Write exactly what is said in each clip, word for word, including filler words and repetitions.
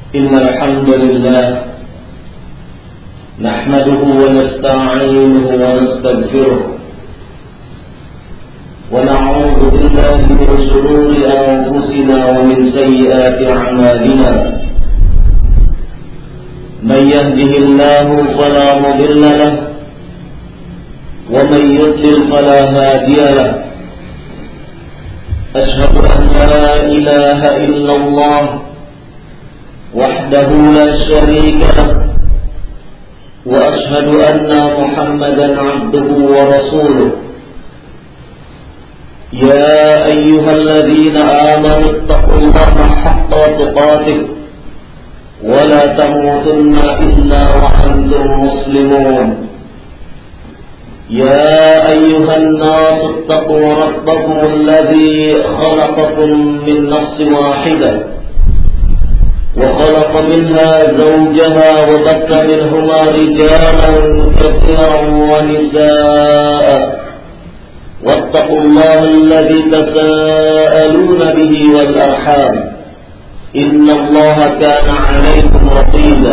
إن الحمد لله نحمده ونستعينه ونستغفره ونعوذ بالله من شرور أنفسنا ومن سيئات أعمالنا من يهده الله فلا مضل له ومن يضلل فلا هادي له أشهد أن لا إله إلا الله وحده لا شريك له وأشهد أن محمدا عبده ورسوله يا أيها الذين آمنوا اتقوا الله حق تقاته ولا تموتن إلا وأنتم مسلمون يا أيها الناس اتقوا ربكم الذي خلقكم من نفس واحدة وخلق منها زوجها وبث منهما رجالا كثيرا ونساء واتقوا الله الذي تساءلون به والأرحام إن الله كان عليكم رقيبا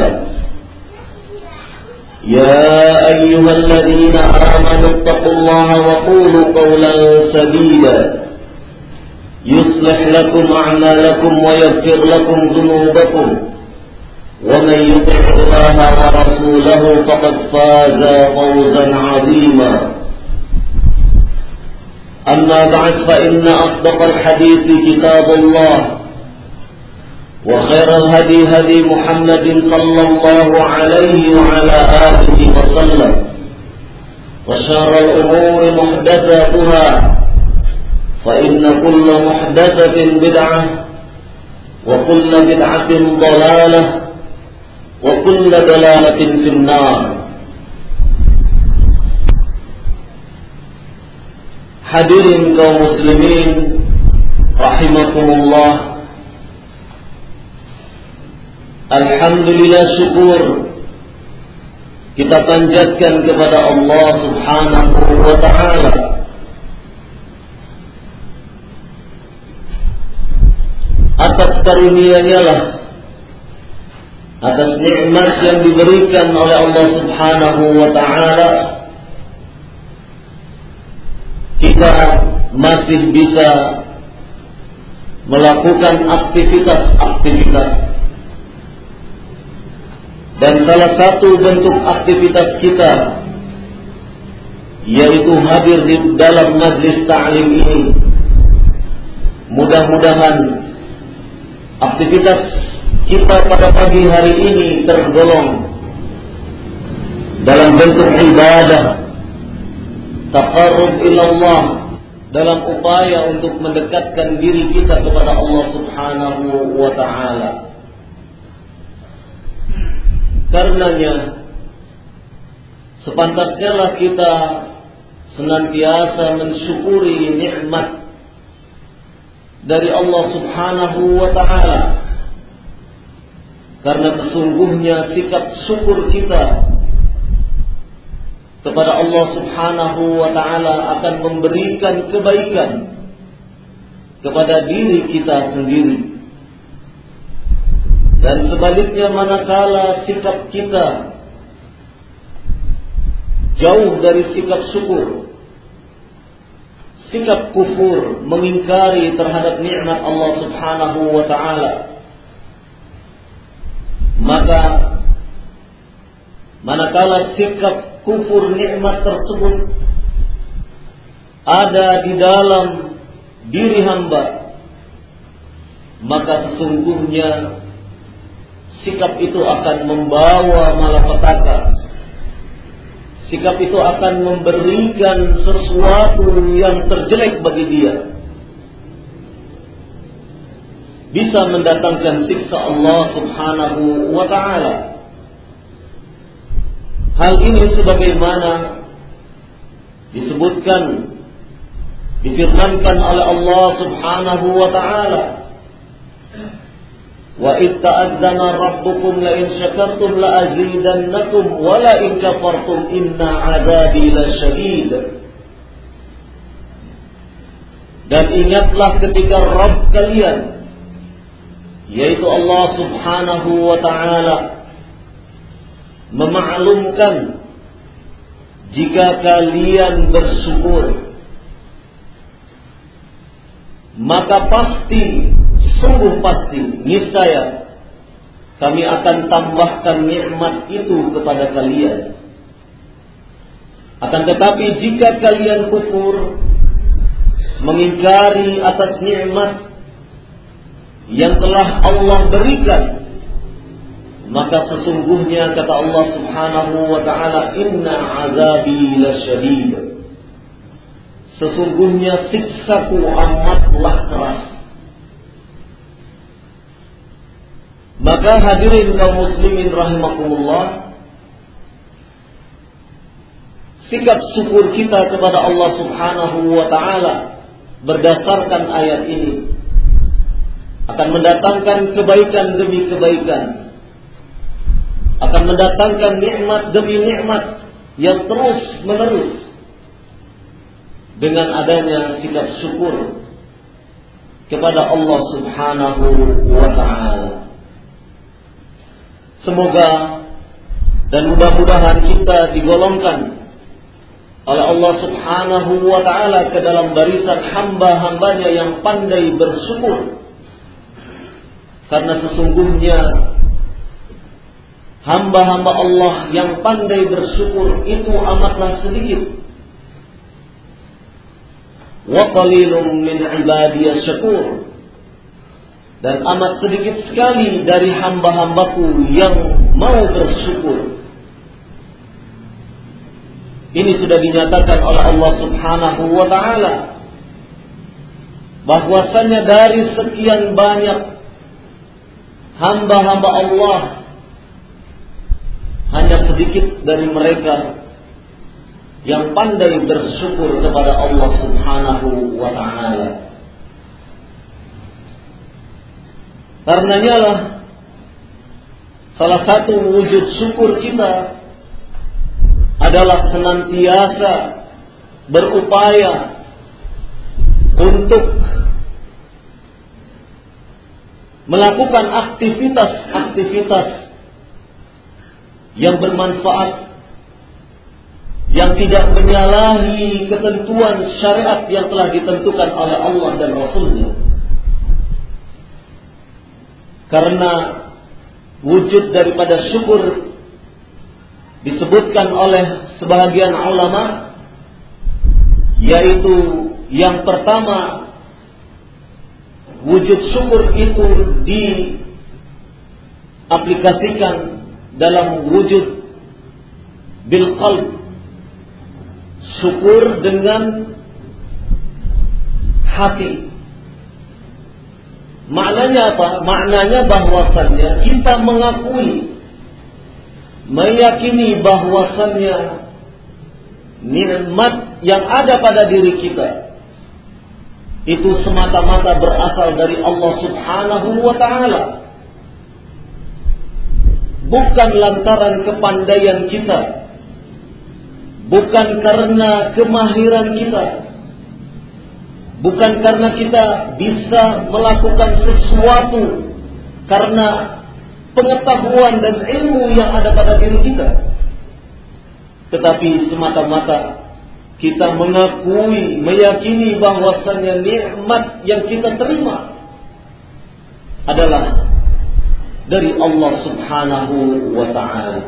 يا أيها الذين آمنوا اتقوا الله وقولوا قولا سديدا يصلح لكم أعمالكم ويغفر لكم ذنوبكم ومن يطع الله ورسوله فقد فاز فوزا عظيما أما بعد فإن أصدق الحديث كتاب الله وخير الهدي هدي محمد صلى الله عليه وعلى آله وسلم وشر الأمور محدثاتها فإن كل محدثة بدعة وكل بدعة ضلالة وكل ضلالة في النار. Hadirin kaum muslimin rahimakumullah, alhamdulillah, syukur kita panjatkan kepada Allah Subhanahu wa ta'ala atas karunia-Nya lah, atas nikmat yang diberikan oleh Allah Subhanahu wa ta'ala, kita masih bisa melakukan aktivitas-aktivitas. Dan salah satu bentuk aktivitas kita yaitu hadir di dalam majlis ta'lim ini. Mudah-mudahan aktivitas kita pada pagi hari ini tergolong dalam bentuk ibadah, taqarrub ilallah, dalam upaya untuk mendekatkan diri kita kepada Allah Subhanahu wa ta'ala. Karenanya sepantasnya lah kita senantiasa mensyukuri nikmat dari Allah Subhanahu wa ta'ala, karena sesungguhnya sikap syukur kita kepada Allah Subhanahu wa ta'ala akan memberikan kebaikan kepada diri kita sendiri. Dan sebaliknya, manakala sikap kita jauh dari sikap syukur, sikap kufur, mengingkari terhadap nikmat Allah Subhanahu wa ta'ala, maka manakala sikap kufur nikmat tersebut ada di dalam diri hamba, maka sesungguhnya sikap itu akan membawa malapetaka. Sikap itu akan memberikan sesuatu yang terjelek bagi dia, bisa mendatangkan siksa Allah Subhanahu wa ta'ala. Hal ini sebagaimana disebutkan, difirmankan oleh Allah Subhanahu wa ta'ala, wa idh ta'adzana rabbukum la in syakartum la azidannakum wa la in kafartum inna 'adzabi lasyadid. Dan ingatlah ketika Rabb kalian, yaitu Allah Subhanahu wa ta'ala memaklumkan jika kalian bersyukur, maka pasti, sungguh pasti, niscaya kami akan tambahkan nikmat itu kepada kalian. Akan tetapi jika kalian kufur, mengingkari atas nikmat yang telah Allah berikan, maka sesungguhnya kata Allah Subhanahu wa ta'ala, inna azabi lasyadid, sesungguhnya siksaku amatlah keras. Maka hadirin kaum muslimin rahimakumullah, sikap syukur kita kepada Allah Subhanahu wa ta'ala berdasarkan ayat ini akan mendatangkan kebaikan demi kebaikan, akan mendatangkan nikmat demi nikmat yang terus menerus dengan adanya sikap syukur kepada Allah Subhanahu wa ta'ala. Semoga dan mudah-mudahan kita digolongkan oleh Allah Subhanahu wa ta'ala ke dalam barisan hamba-hambanya yang pandai bersyukur. Karena sesungguhnya hamba-hamba Allah yang pandai bersyukur itu amatlah sedikit. Wa qalilun min ibadiyas syakur, dan amat sedikit sekali dari hamba-hambaku yang mau bersyukur. Ini sudah dinyatakan oleh Allah Subhanahu wa ta'ala bahwasanya dari sekian banyak hamba-hamba Allah, hanya sedikit dari mereka yang pandai bersyukur kepada Allah Subhanahu wa ta'ala. Karenanya lah salah satu wujud syukur kita adalah senantiasa berupaya untuk melakukan aktivitas-aktivitas yang bermanfaat, yang tidak menyalahi ketentuan syariat yang telah ditentukan oleh Allah dan Rasul-Nya. Karena wujud daripada syukur disebutkan oleh sebahagian ulama, yaitu yang pertama, wujud syukur itu diaplikasikan dalam wujud bil qalb, syukur dengan hati. Maknanya apa? Maknanya bahwasannya kita mengakui, meyakini bahwasannya nikmat yang ada pada diri kita itu semata-mata berasal dari Allah Subhanahu wa ta'ala. Bukan lantaran kepandaian kita, bukan karena kemahiran kita, bukan karena kita bisa melakukan sesuatu karena pengetahuan dan ilmu yang ada pada diri kita, tetapi semata-mata kita mengakui, meyakini bahwasannya nikmat yang kita terima adalah dari Allah Subhanahu wa ta'ala.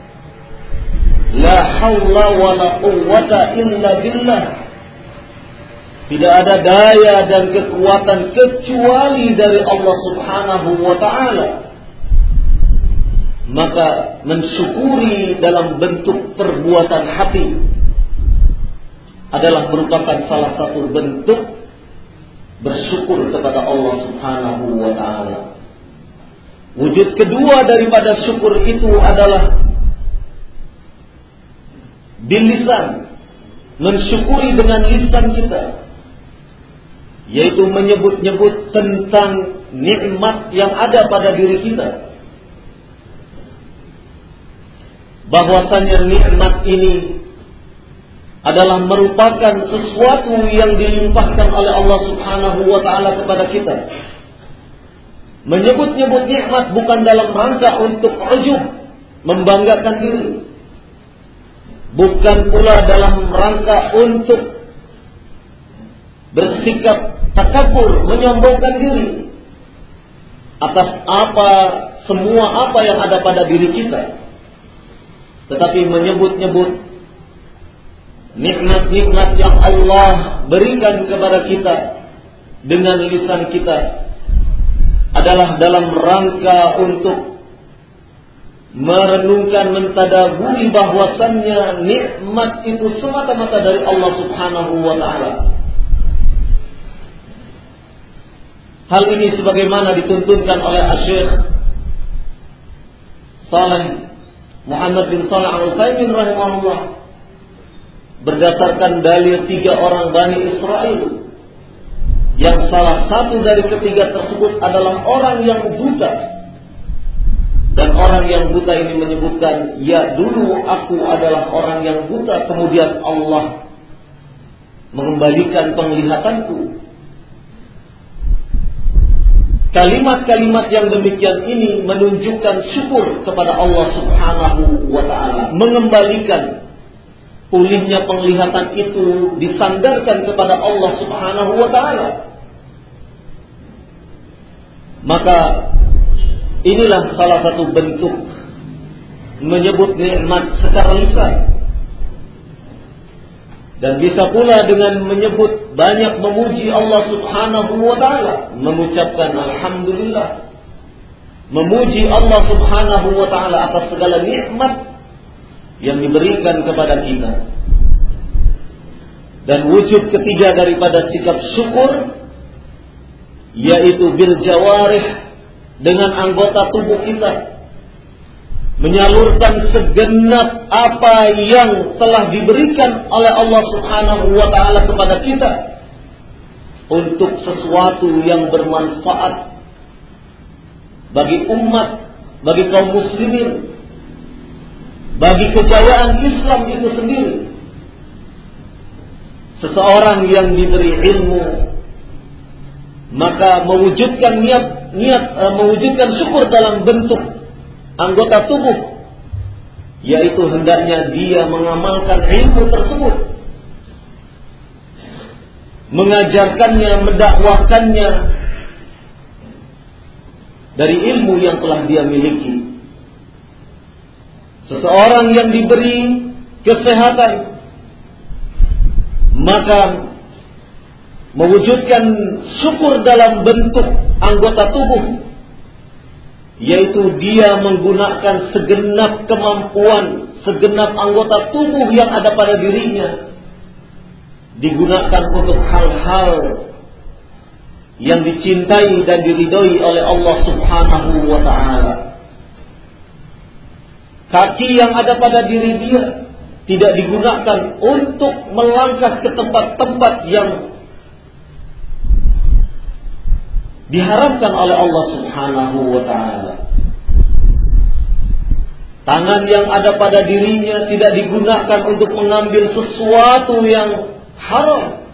La haula wa la quwwata illa billah. Tidak ada daya dan kekuatan kecuali dari Allah Subhanahu wa ta'ala. Maka mensyukuri dalam bentuk perbuatan hati adalah merupakan salah satu bentuk bersyukur kepada Allah Subhanahu wa ta'ala. Wujud kedua daripada syukur itu adalah bil lisan, mensyukuri dengan lisan kita, yaitu menyebut-nyebut tentang nikmat yang ada pada diri kita. Bahwasanya nikmat ini adalah merupakan sesuatu yang dilimpahkan oleh Allah Subhanahu wa ta'ala kepada kita. Menyebut-nyebut nikmat bukan dalam rangka untuk ujub, membanggakan diri. Bukan pula dalam rangka untuk bersikap takabur, menyombongkan diri atas apa, semua apa yang ada pada diri kita. Tetapi menyebut-nyebut nikmat-nikmat yang Allah berikan kepada kita dengan lisan kita adalah dalam rangka untuk merenungkan, mentadaburi bahwasannya nikmat itu semata-mata dari Allah Subhanahu wa ta'ala. Hal ini sebagaimana dituntunkan oleh Syekh Saleh Muhammad bin Shalih Al-Utsaimin rahimahullah berdasarkan dalil tiga orang Bani Israel, yang salah satu dari ketiga tersebut adalah orang yang buta. Dan orang yang buta ini menyebutkan, ya dulu aku adalah orang yang buta, kemudian Allah mengembalikan penglihatanku. Kalimat-kalimat yang demikian ini menunjukkan syukur kepada Allah Subhanahu wa ta'ala. Mengembalikan pulihnya penglihatan itu disandarkan kepada Allah Subhanahu wa ta'ala. Maka inilah salah satu bentuk menyebut nikmat secara lisan. Dan bisa pula dengan menyebut, banyak memuji Allah Subhanahu wa ta'ala, mengucapkan alhamdulillah, memuji Allah Subhanahu wa ta'ala atas segala nikmat yang diberikan kepada kita. Dan wujud ketiga daripada sikap syukur, yaitu bil jawarih, dengan anggota tubuh kita, menyalurkan segenap apa yang telah diberikan oleh Allah Subhanahu wa ta'ala kepada kita untuk sesuatu yang bermanfaat bagi umat, bagi kaum muslimin, bagi kejayaan Islam itu sendiri. Seseorang yang diberi ilmu, maka mewujudkan niat niat uh, mewujudkan syukur dalam bentuk anggota tubuh, yaitu hendaknya dia mengamalkan ilmu tersebut, mengajarkannya, mendakwakannya dari ilmu yang telah dia miliki. Seseorang yang diberi kesehatan, maka mewujudkan syukur dalam bentuk anggota tubuh, yaitu dia menggunakan segenap kemampuan, segenap anggota tubuh yang ada pada dirinya, digunakan untuk hal-hal yang dicintai dan diridhoi oleh Allah Subhanahu wa ta'ala. Kaki yang ada pada diri dia tidak digunakan untuk melangkah ke tempat-tempat yang diharamkan oleh Allah Subhanahu wa ta'ala. Tangan yang ada pada dirinya tidak digunakan untuk mengambil sesuatu yang haram.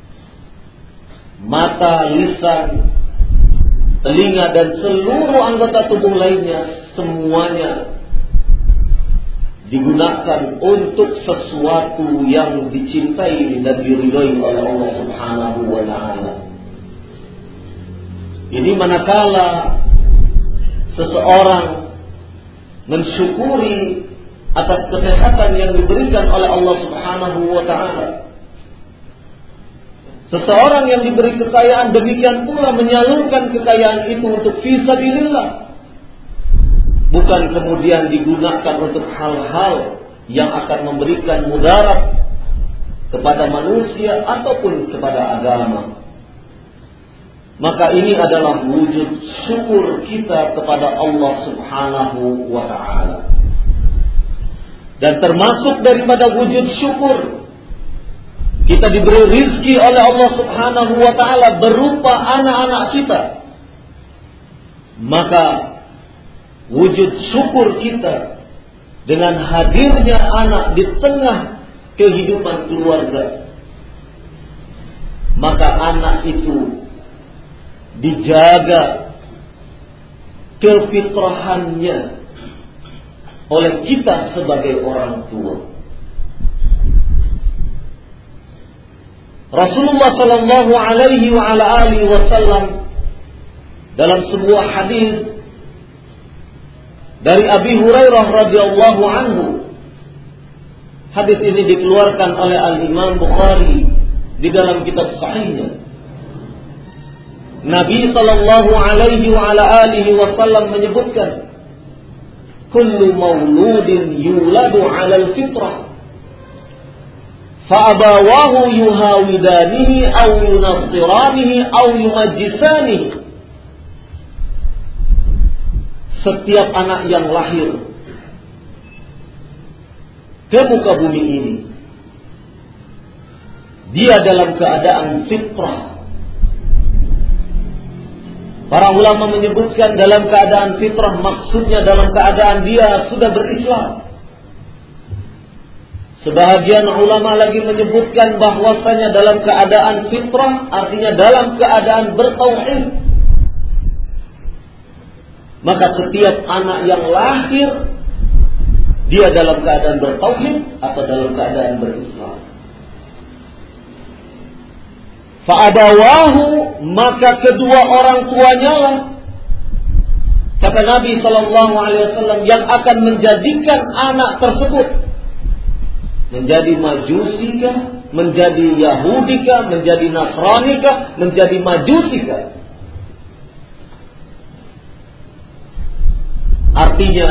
Mata, lisan, telinga dan seluruh anggota tubuh lainnya, semuanya digunakan untuk sesuatu yang dicintai dan diridhoi oleh Allah Subhanahu wa ta'ala. Ini manakala seseorang mensyukuri atas kesehatan yang diberikan oleh Allah Subhanahu wa ta'ala. Seseorang yang diberi kekayaan demikian pula menyalurkan kekayaan itu untuk fisabilillah, bukan kemudian digunakan untuk hal-hal yang akan memberikan mudarat kepada manusia ataupun kepada agama. Maka ini adalah wujud syukur kita kepada Allah Subhanahu wa ta'ala. Dan termasuk daripada wujud syukur, kita diberi rizki oleh Allah Subhanahu wa ta'ala berupa anak-anak kita. Maka wujud syukur kita dengan hadirnya anak di tengah kehidupan keluarga, maka anak itu dijaga, kefitrahannya oleh kita sebagai orang tua. Rasulullah sallallahu alaihi wa ala alihi wasallam dalam sebuah hadis dari Abi Hurairah radhiyallahu anhu, hadis ini dikeluarkan oleh Al-Imam Bukhari di dalam kitab sahihnya. Nabi sallallahu alaihi wa ala alihi wasallam menyebutkan, kullu mauludin yuladu 'ala al-fitrah fa abawahu yuhawidanihi aw yunassiranihi aw yumajjisanihi. Setiap anak yang lahir ke muka bumi ini, dia dalam keadaan fitrah. Para ulama menyebutkan dalam keadaan fitrah maksudnya dalam keadaan dia sudah berislam. Sebahagian ulama lagi menyebutkan bahwasanya dalam keadaan fitrah artinya dalam keadaan bertauhid. Maka setiap anak yang lahir dia dalam keadaan bertauhid atau dalam keadaan berislam. Fa'abawahu, maka kedua orang tuanya lah, kata Nabi sallallahu alaihi wasallam, yang akan menjadikan anak tersebut menjadi Majusikah, menjadi Yahudikah, menjadi Nasranikah, menjadi Majusikah. Artinya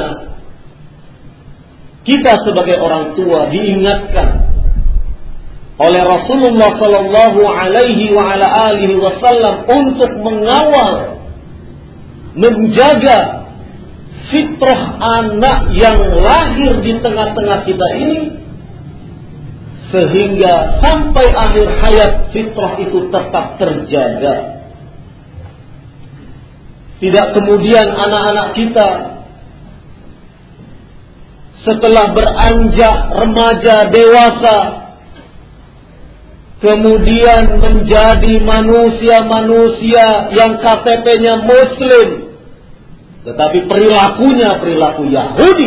kita sebagai orang tua diingatkan oleh Rasulullah sallallahu alaihi wa ala alihi wasallam untuk mengawal, menjaga fitrah anak yang lahir di tengah-tengah kita ini, sehingga sampai akhir hayat fitrah itu tetap terjaga. Tidak kemudian anak-anak kita setelah beranjak remaja dewasa kemudian menjadi manusia-manusia yang K T P-nya Muslim, tetapi perilakunya perilaku Yahudi.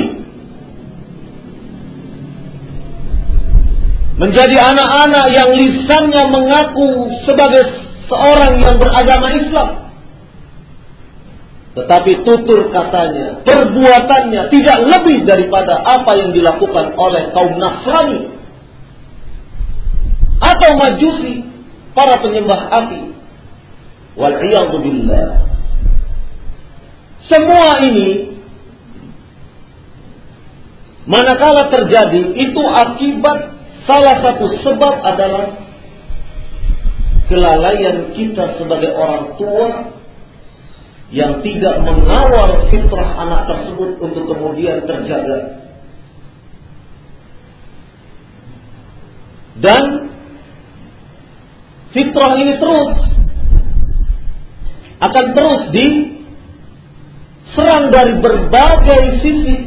Menjadi anak-anak yang lisannya mengaku sebagai seorang yang beragama Islam, tetapi tutur katanya, perbuatannya tidak lebih daripada apa yang dilakukan oleh kaum Nasrani atau Majusi, para penyembah api. Wal'iyadu billah. Semua ini manakala terjadi itu akibat, salah satu sebab adalah kelalaian kita sebagai orang tua yang tidak mengawal fitrah anak tersebut untuk kemudian terjaga. Dan fitrah ini terus akan terus diserang dari berbagai sisi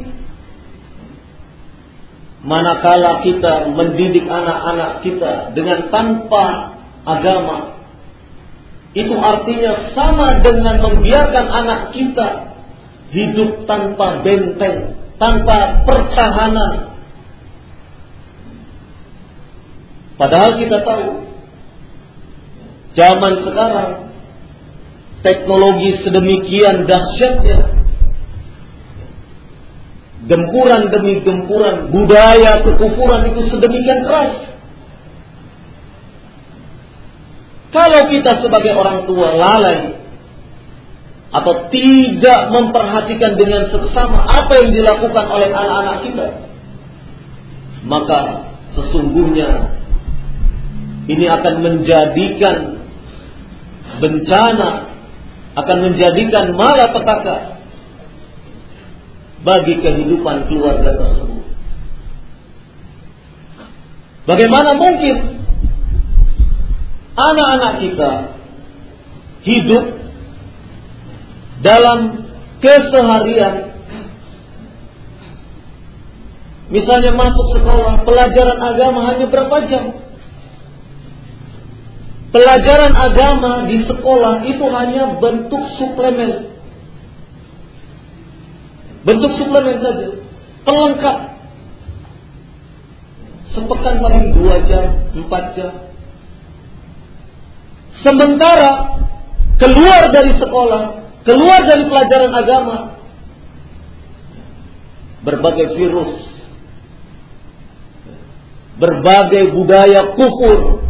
manakala kita mendidik anak-anak kita dengan tanpa agama. Itu artinya sama dengan membiarkan anak kita hidup tanpa benteng, tanpa pertahanan. Padahal kita tahu zaman sekarang teknologi sedemikian dahsyatnya, gempuran demi gempuran budaya kekufuran itu sedemikian keras. Kalau kita sebagai orang tua lalai atau tidak memperhatikan dengan seksama apa yang dilakukan oleh anak-anak kita, maka sesungguhnya ini akan menjadikan bencana, akan menjadikan malapetaka bagi kehidupan keluarga tersebut. Bagaimana mungkin anak-anak kita hidup dalam keseharian, misalnya masuk sekolah, pelajaran agama hanya berapa jam? Pelajaran agama di sekolah itu hanya bentuk suplemen. Bentuk suplemen saja, pelengkap. Sepekan paling dua jam, empat jam. Sementara keluar dari sekolah, keluar dari pelajaran agama, berbagai virus, berbagai budaya kufur,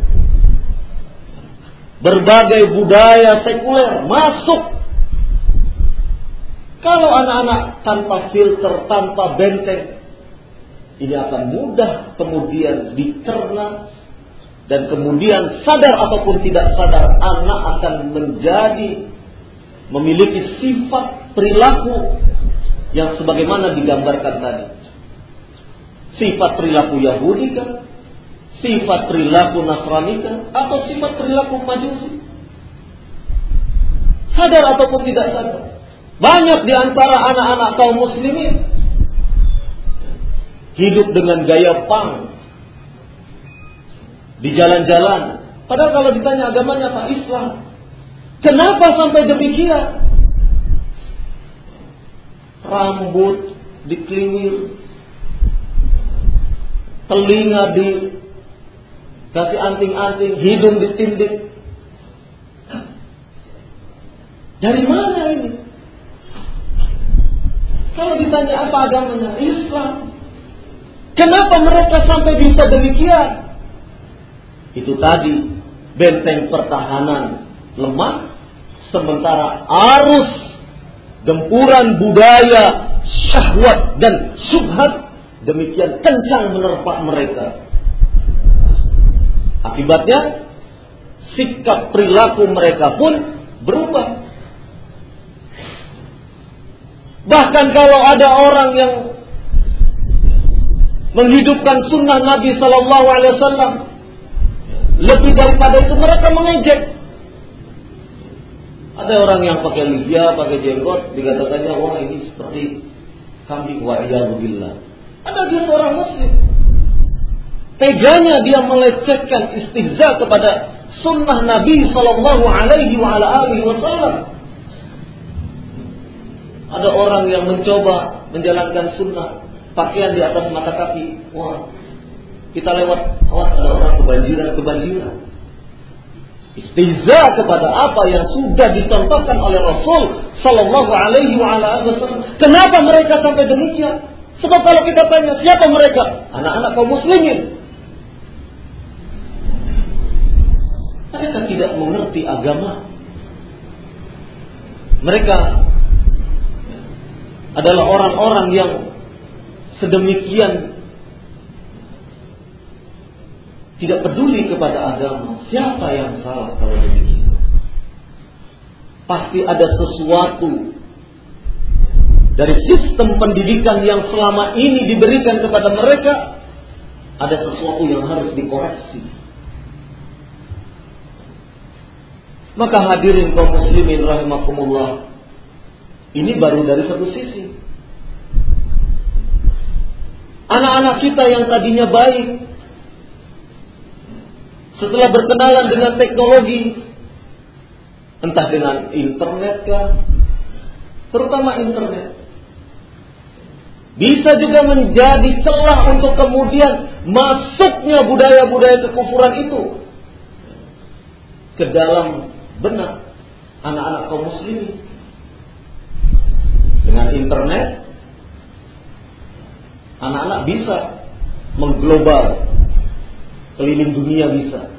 berbagai budaya sekuler masuk. Kalau anak-anak tanpa filter, tanpa benteng, ini akan mudah kemudian dicerna, dan kemudian sadar ataupun tidak sadar anak akan menjadi memiliki sifat perilaku yang sebagaimana digambarkan tadi. Sifat perilaku Yahudi kan, sifat perilaku Nasrani kan, atau sifat perilaku Majusi. Sadar ataupun tidak sadar, banyak di antara anak-anak kaum muslimin hidup dengan gaya punk di jalan-jalan. Padahal kalau ditanya agamanya apa? Islam. Kenapa sampai demikian? Rambut dikeliwir, telinga dikasih anting-anting, hidung ditindik. Dari mana ini? Kalau ditanya apa agamanya? Islam. Kenapa mereka sampai bisa demikian? Itu tadi, benteng pertahanan lemah, sementara arus gempuran budaya, syahwat dan syubhat demikian kencang menerpa mereka. Akibatnya sikap perilaku mereka pun berubah. Bahkan kalau ada orang yang menghidupkan sunnah Nabi Sallallahu Alaihi Wasallam, lebih daripada itu mereka mengejek. Ada orang yang pakai lihya, pakai jenggot, dikatakannya wah ini seperti kambing, wa'iyadzubillah. Ada dia seorang muslim, teganya dia melecehkan, istihza kepada sunnah Nabi Sallallahu Alaihi Wasallam. Ada orang yang mencoba menjalankan sunnah, pakaian di atas mata kaki. Wah, kita lewat, awas ada orang kebanjiran-kebanjiran. Istihza kepada apa yang sudah dicontohkan oleh Rasul Sallallahu Alaihi Wasallam. Kenapa mereka sampai demikian? Sebab kalau kita tanya siapa mereka, anak-anak kaum muslimin, mereka tidak mengerti agama. Mereka adalah orang-orang yang sedemikian tidak peduli kepada agama. Siapa yang salah kalau demikian? Pasti ada sesuatu dari sistem pendidikan yang selama ini diberikan kepada mereka. Ada sesuatu yang harus dikoreksi. Maka hadirin kaum muslimin rahimakumullah, ini baru dari satu sisi. Anak-anak kita yang tadinya baik, setelah berkenalan dengan teknologi, entah dengan internet kah, terutama internet, bisa juga menjadi celah untuk kemudian masuknya budaya-budaya kekufuran itu ke dalam benak anak-anak kaum muslimin. Dengan internet, anak-anak bisa mengglobal, keliling dunia bisa.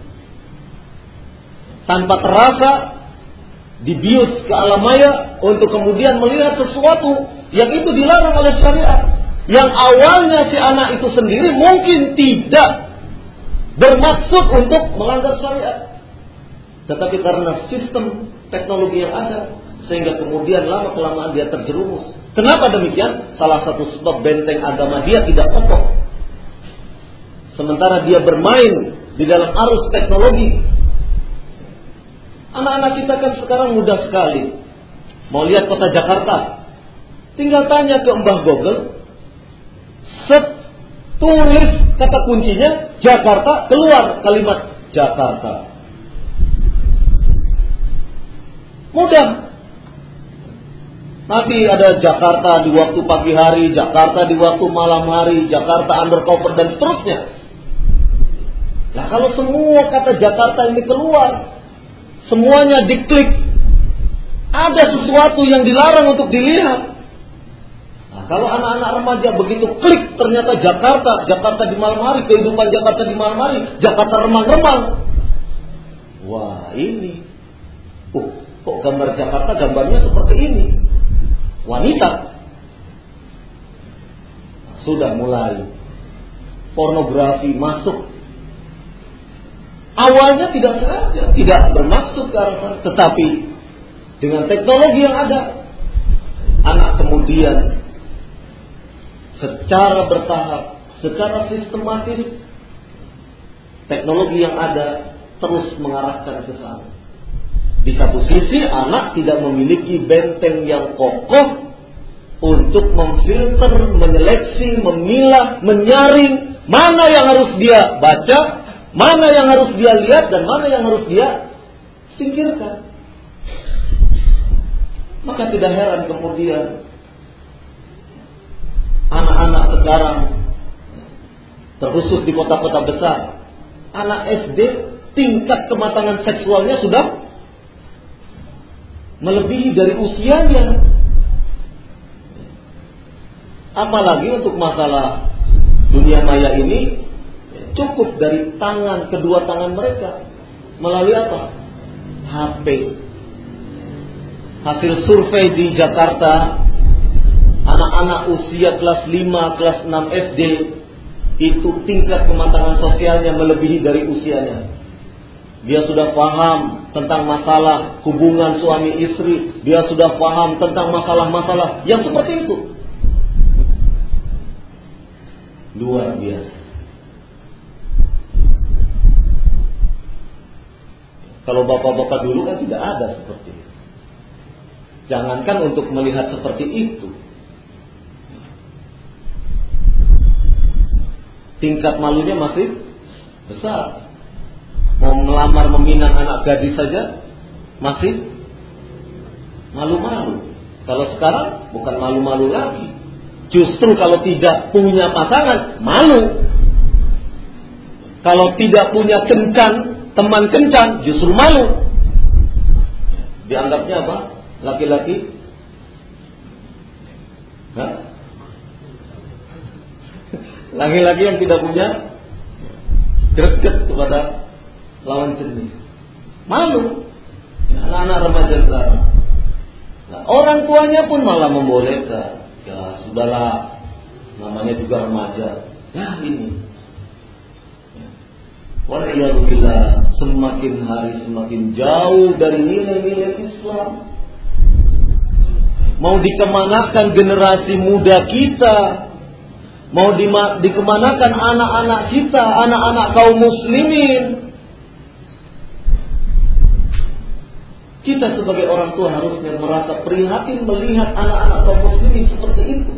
Tanpa terasa dibius ke alam maya untuk kemudian melihat sesuatu yang itu dilarang oleh syariat. Yang awalnya si anak itu sendiri mungkin tidak bermaksud untuk melanggar syariat, tetapi karena sistem teknologi yang ada, sehingga kemudian lama-kelamaan dia terjerumus. Kenapa demikian? Salah satu sebab benteng agama dia tidak kokoh. Sementara dia bermain di dalam arus teknologi. Anak-anak kita kan sekarang mudah sekali. Mau lihat kota Jakarta, tinggal tanya ke Mbah Google, set tulis kata kuncinya Jakarta, keluar kalimat Jakarta. Mudah. Nanti ada Jakarta di waktu pagi hari, Jakarta di waktu malam hari, Jakarta undercover dan seterusnya. Nah kalau semua kata Jakarta ini keluar, semuanya diklik, ada sesuatu yang dilarang untuk dilihat. Nah, kalau anak-anak remaja begitu klik ternyata Jakarta, Jakarta di malam hari, kehidupan Jakarta di malam hari, Jakarta remang-remang. Wah ini, oh kok gambar Jakarta gambarnya seperti ini, wanita. Nah, sudah mulai pornografi masuk. Awalnya tidak sengaja, tidak bermaksud ke arah sana, tetapi dengan teknologi yang ada, anak kemudian secara bertahap, secara sistematis, teknologi yang ada terus mengarahkan ke sana. Di satu sisi anak tidak memiliki benteng yang kokoh untuk memfilter, menyeleksi, memilah, menyaring mana yang harus dia baca, mana yang harus dia lihat, dan mana yang harus dia singkirkan. Maka tidak heran kemudian anak-anak sekarang, terkhusus di kota-kota besar, anak S D tingkat kematangan seksualnya sudah melebihi dari usianya. Apalagi untuk masalah dunia maya ini, cukup dari tangan, kedua tangan mereka. Melalui apa? H P. Hasil survei di Jakarta, anak-anak usia kelas lima, kelas enam S D itu tingkat kematangan sosialnya melebihi dari usianya. Dia sudah paham tentang masalah hubungan suami istri, dia sudah paham tentang masalah-masalah yang seperti itu. Luar biasa. Kalau bapak-bapak dulu kan tidak ada seperti itu. Jangankan untuk melihat seperti itu, tingkat malunya masih besar. Mau melamar meminang anak gadis saja masih malu-malu. Kalau sekarang bukan malu-malu lagi, justru kalau tidak punya pasangan malu. Kalau tidak punya kencan, teman kencan, justru malu. Dianggapnya apa? Laki-laki? Hah? Laki-laki yang tidak punya greget kepada lawan jenis, malu. Anak-anak remaja sekarang, nah, orang tuanya pun malah membolehkan. Ya sudahlah, namanya juga remaja. Ya ini, waliyahulillah, semakin hari semakin jauh dari nilai-nilai Islam. Mau dikemanakan generasi muda kita? Mau di- dikemanakan anak-anak kita, anak-anak kaum muslimin? Kita sebagai orang tua harusnya merasa prihatin melihat anak-anak kaum muslimin seperti itu.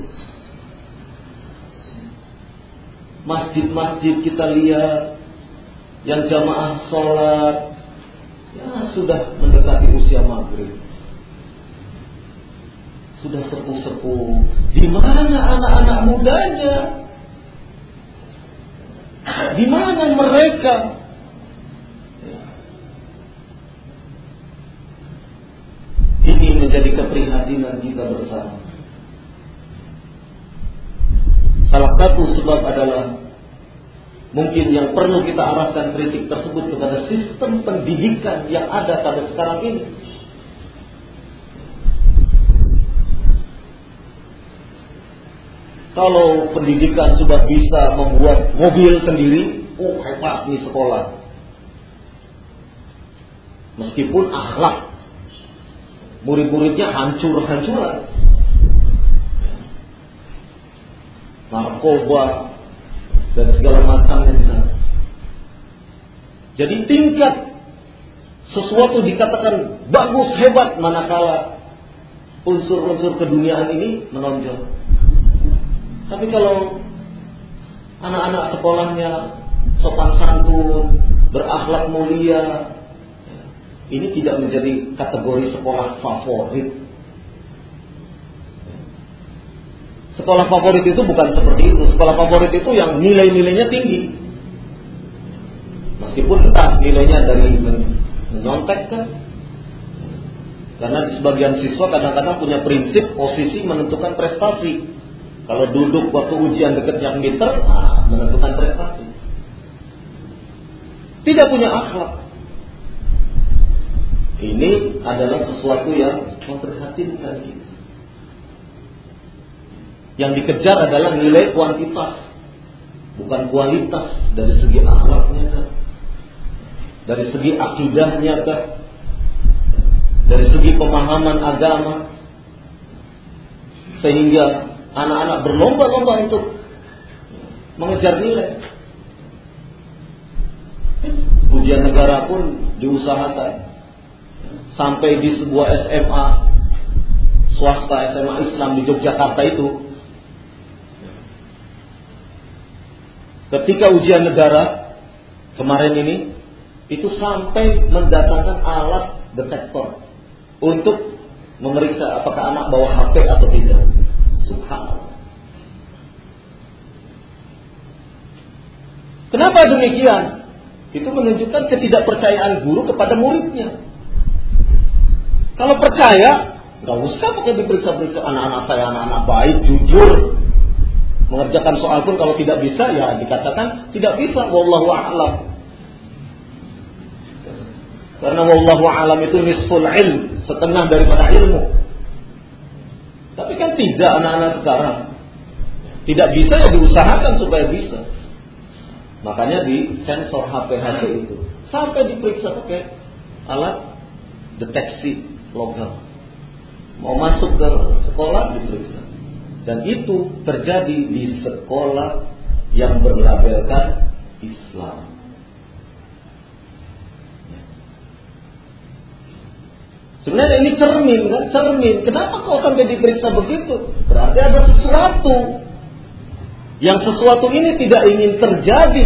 Masjid-masjid kita lihat yang jamaah sholat, ya sudah mendekati usia maghrib, sudah sepuh-sepuh. Di mana anak-anak mudanya? Di mana mereka? Ini menjadi keprihatinan kita bersama. Salah satu sebab adalah mungkin yang perlu kita arahkan kritik tersebut kepada sistem pendidikan yang ada pada sekarang ini. Kalau pendidikan sudah bisa membuat mobil sendiri, oh hebat nih sekolah. Meskipun akhlak murid-muridnya hancur-hancuran, narkoba dan segala macamnya di sana. Jadi tingkat sesuatu dikatakan bagus, hebat, manakala unsur-unsur keduniaan ini menonjol. Tapi kalau anak-anak sekolahnya sopan santun, berakhlak mulia, ini tidak menjadi kategori sekolah favorit. Sekolah favorit itu bukan seperti itu. Sekolah favorit itu yang nilai-nilainya tinggi. Meskipun entah nilainya dari menyontek kan. Karena sebagian siswa kadang-kadang punya prinsip posisi menentukan prestasi. Kalau duduk waktu ujian dekatnya meter, nah, menentukan prestasi. Tidak punya akhlak. Ini adalah sesuatu yang memprihatinkan kita. Yang dikejar adalah nilai kuantitas, bukan kualitas. Dari segi akhlaknya kan, dari segi akidahnya kan, dari segi pemahaman agama, sehingga anak-anak berlomba-lomba untuk mengejar nilai. Ujian negara pun diusahakan sampai di sebuah S M A swasta, S M A Islam di Yogyakarta itu, ketika ujian negara kemarin ini, itu sampai mendatangkan alat detektor untuk memeriksa apakah anak bawa H P atau tidak. Subhanallah. Kenapa demikian? Itu menunjukkan ketidakpercayaan guru kepada muridnya. Kalau percaya, nggak usah pakai diperiksa-periksa. Anak-anak saya anak-anak baik, jujur, mengerjakan soal pun kalau tidak bisa, ya dikatakan tidak bisa. Wallahu a'lam. Karena wallahu a'lam itu nisful ilm, setengah daripada ilmu. Tapi kan tidak, anak-anak sekarang tidak bisa, ya diusahakan supaya bisa. Makanya di sensor H P H P itu sampai diperiksa pakai alat deteksi logam. Mau masuk ke sekolah diperiksa. Dan itu terjadi di sekolah yang berlabelkan Islam. Sebenarnya ini cermin kan, cermin. Kenapa kau sampai diperiksa begitu? Berarti ada sesuatu. Yang sesuatu ini tidak ingin terjadi.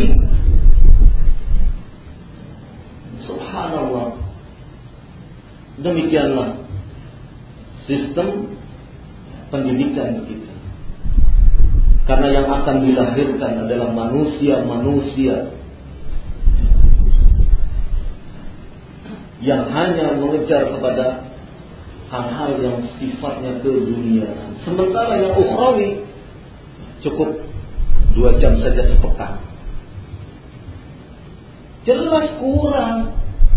Subhanallah. Demikianlah sistem pendidikan kita. Karena yang akan dilahirkan adalah manusia-manusia yang hanya mengejar kepada hal-hal yang sifatnya keduniaan. Sementara yang ukhrawi cukup dua jam saja sepekan. Jelas kurang.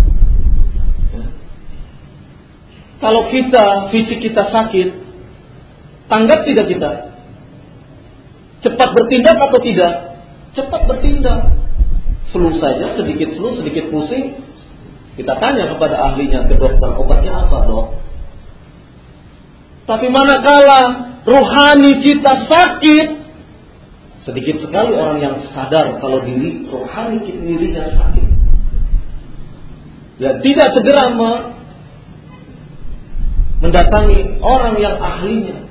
Kalau kita, fisik kita sakit, tanggap tidak kita? Cepat bertindak atau tidak? Cepat bertindak. Flu saja, sedikit flu, sedikit pusing, kita tanya kepada ahlinya, ke dokter, obatnya apa dok? Tapi manakala rohani kita sakit, sedikit sekali orang yang sadar kalau diri rohani dirinya sakit. Ya, tidak segera mendatangi orang yang ahlinya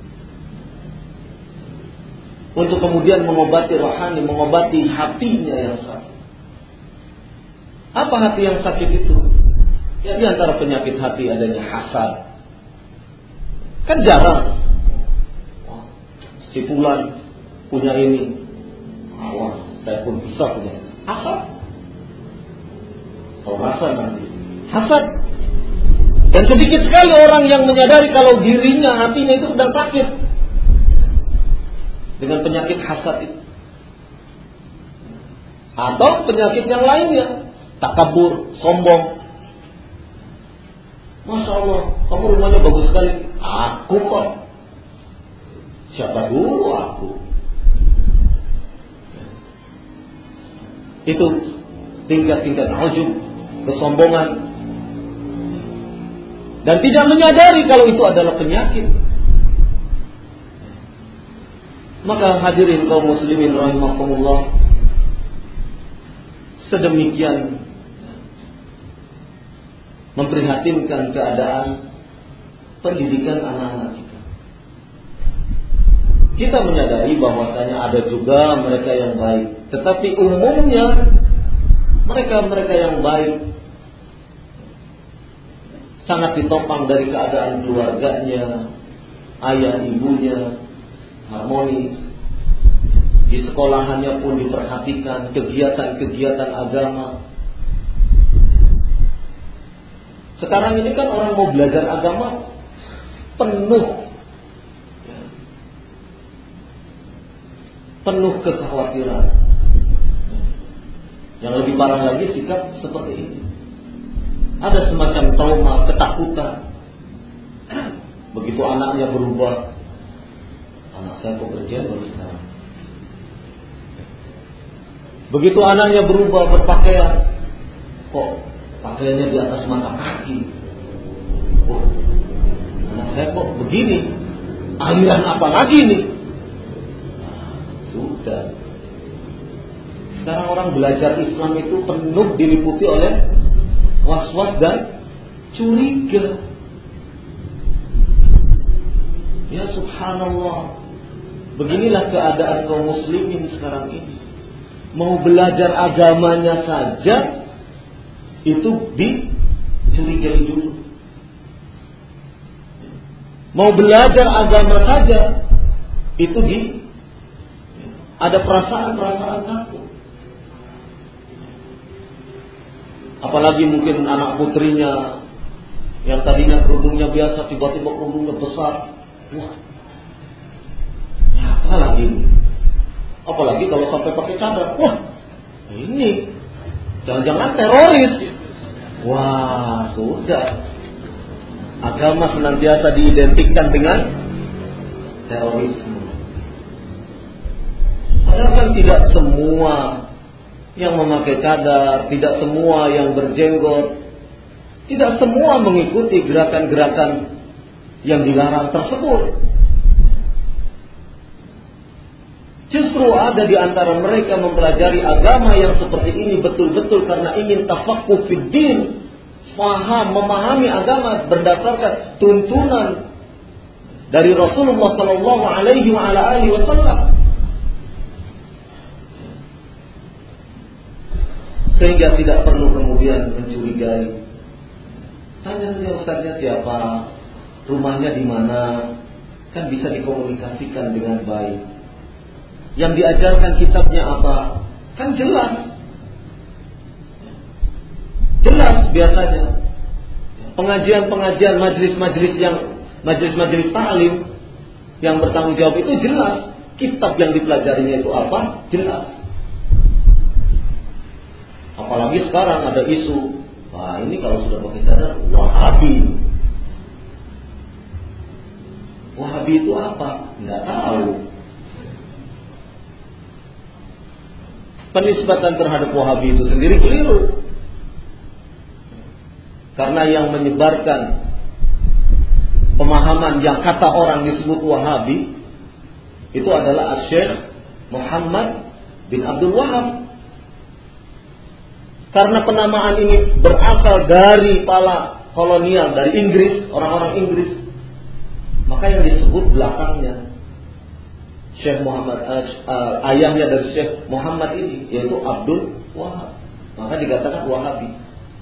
untuk kemudian mengobati rohani, mengobati hatinya yang sakit. Apa hati yang sakit itu? Ya, di antara penyakit hati adanya hasad. Kan jarang. Oh, si fulan punya ini, awas, saya pun bisa punya. Hasad. Kalau rasa nanti hasad. Dan sedikit sekali orang yang menyadari kalau dirinya, hatinya itu sedang sakit dengan penyakit hasad itu. Atau penyakit yang lainnya, takabur, sombong. Masya Allah, kamu rumahnya bagus sekali. Aku kok. Siapa dulu aku? Itu tingkat-tingkat ujub, kesombongan. Dan tidak menyadari kalau itu adalah penyakit. Maka hadirin kaum muslimin rahimakumullah, sedemikian memprihatinkan keadaan pendidikan anak-anak kita. Kita menyadari bahwasanya ada juga mereka yang baik, tetapi umumnya mereka-mereka yang baik sangat ditopang dari keadaan keluarganya, ayah ibunya, harmonis. Di sekolahannya pun diperhatikan kegiatan-kegiatan agama. Sekarang ini kan orang mau belajar agama penuh penuh kekhawatiran. Yang lebih parah lagi sikap seperti ini. Ada semacam trauma, ketakutan. Begitu anaknya berubah, anak saya kok berjenggot sekarang. Begitu anaknya berubah berpakaian, kok pakaiannya di atas mata kaki. Oh, anak saya kok begini? Aliran apa lagi nih? Nah, sudah. Sekarang orang belajar Islam itu penuh diliputi oleh was-was dan curiga. Ya subhanallah. Beginilah keadaan kaum muslimin sekarang ini. Mau belajar agamanya saja itu dicurigai dulu. Mau belajar agama saja itu di ada perasaan-perasaan takut. Apalagi mungkin anak putrinya yang tadinya kerudungnya biasa tiba-tiba kerudungnya besar. Wah, ya apalagi ini? Apalagi kalau sampai pakai cadar. Wah, ini jangan-jangan teroris. Wah, sudah. Agama senantiasa diidentikan dengan terorisme. Padahal kan tidak semua yang memakai cadar, tidak semua yang berjenggot, tidak semua mengikuti gerakan-gerakan yang dilarang tersebut. Justru ada di antara mereka mempelajari agama yang seperti ini betul-betul karena ingin tafaqquh fid din, faham, memahami agama berdasarkan tuntunan dari Rasulullah sallallahu alaihi wasallam. Sehingga tidak perlu kemudian mencurigai. Tanya saja ustaznya siapa, rumahnya di mana, kan bisa dikomunikasikan dengan baik. Yang diajarkan kitabnya apa, kan jelas. Jelas biasanya. Pengajian-pengajian, majlis-majlis yang majlis-majlis ta'lim yang bertanggung jawab itu jelas. Kitab yang dipelajarinya itu apa, jelas. Apalagi sekarang ada isu, wah ini kalau sudah pakai cadar Wahabi. Wahabi itu apa? Nggak tahu. Penisbatan terhadap Wahabi itu sendiri keliru. Karena yang menyebarkan pemahaman yang kata orang disebut Wahabi itu adalah Syekh Muhammad bin Abdul Wahab. Karena penamaan ini berasal dari para kolonial, dari Inggris, orang-orang Inggris, maka yang disebut belakangnya Syekh Muhammad, uh, ayahnya dari Syekh Muhammad ini, yaitu Abdul Wahab, maka dikatakan Wahabi.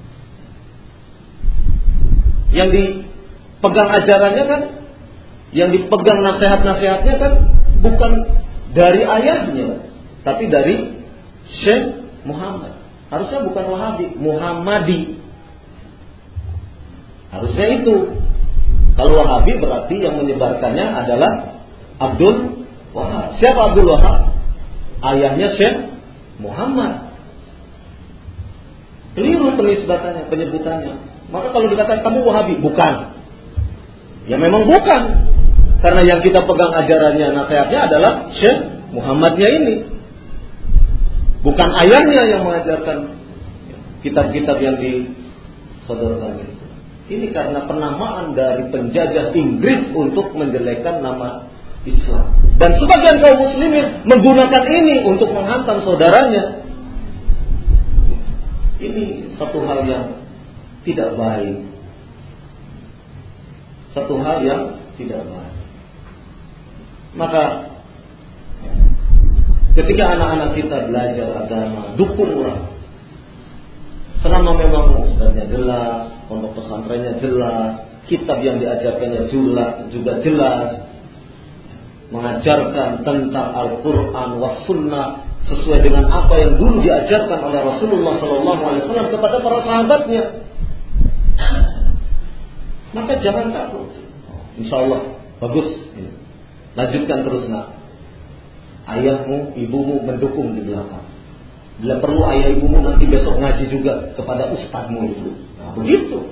Yang dipegang ajarannya kan, yang dipegang nasihat-nasihatnya kan bukan dari ayahnya, tapi dari Syekh Muhammad. Harusnya bukan Wahabi, Muhammadi. Harusnya itu. Kalau Wahabi berarti yang menyebarkannya adalah Abdul Wahab. Siapa Abdul Wahab? Ayahnya Syekh Muhammad. Keliru penisbatannya, penyebutannya. Maka kalau dikatakan kamu Wahabi, bukan. Ya memang bukan. Karena yang kita pegang ajarannya, nasihatnya adalah Syekh Muhammadnya ini. Bukan ayahnya yang mengajarkan kitab-kitab yang disodorkan itu. Ini karena penamaan dari penjajah Inggris untuk menjelekkan nama Islam. Dan sebagian kaum muslimin menggunakan ini untuk menghantam saudaranya. Ini satu hal yang tidak baik. Satu hal yang tidak baik. Maka ketika anak-anak kita belajar agama, dukunglah. Selama memang ustaznya jelas, pondok pesantrennya jelas, kitab yang diajarkannya juga jelas, mengajarkan tentang Al-Quran was Sunnah sesuai dengan apa yang dulu diajarkan oleh Rasulullah Sallallahu Alaihi Wasallam kepada para sahabatnya, maka jangan takut. Insya Allah bagus. Lanjutkan terus nak. Ayahmu, ibumu mendukung di belakang. Bila perlu ayah ibumu nanti besok ngaji juga kepada ustadzmu itu. Nah, begitu.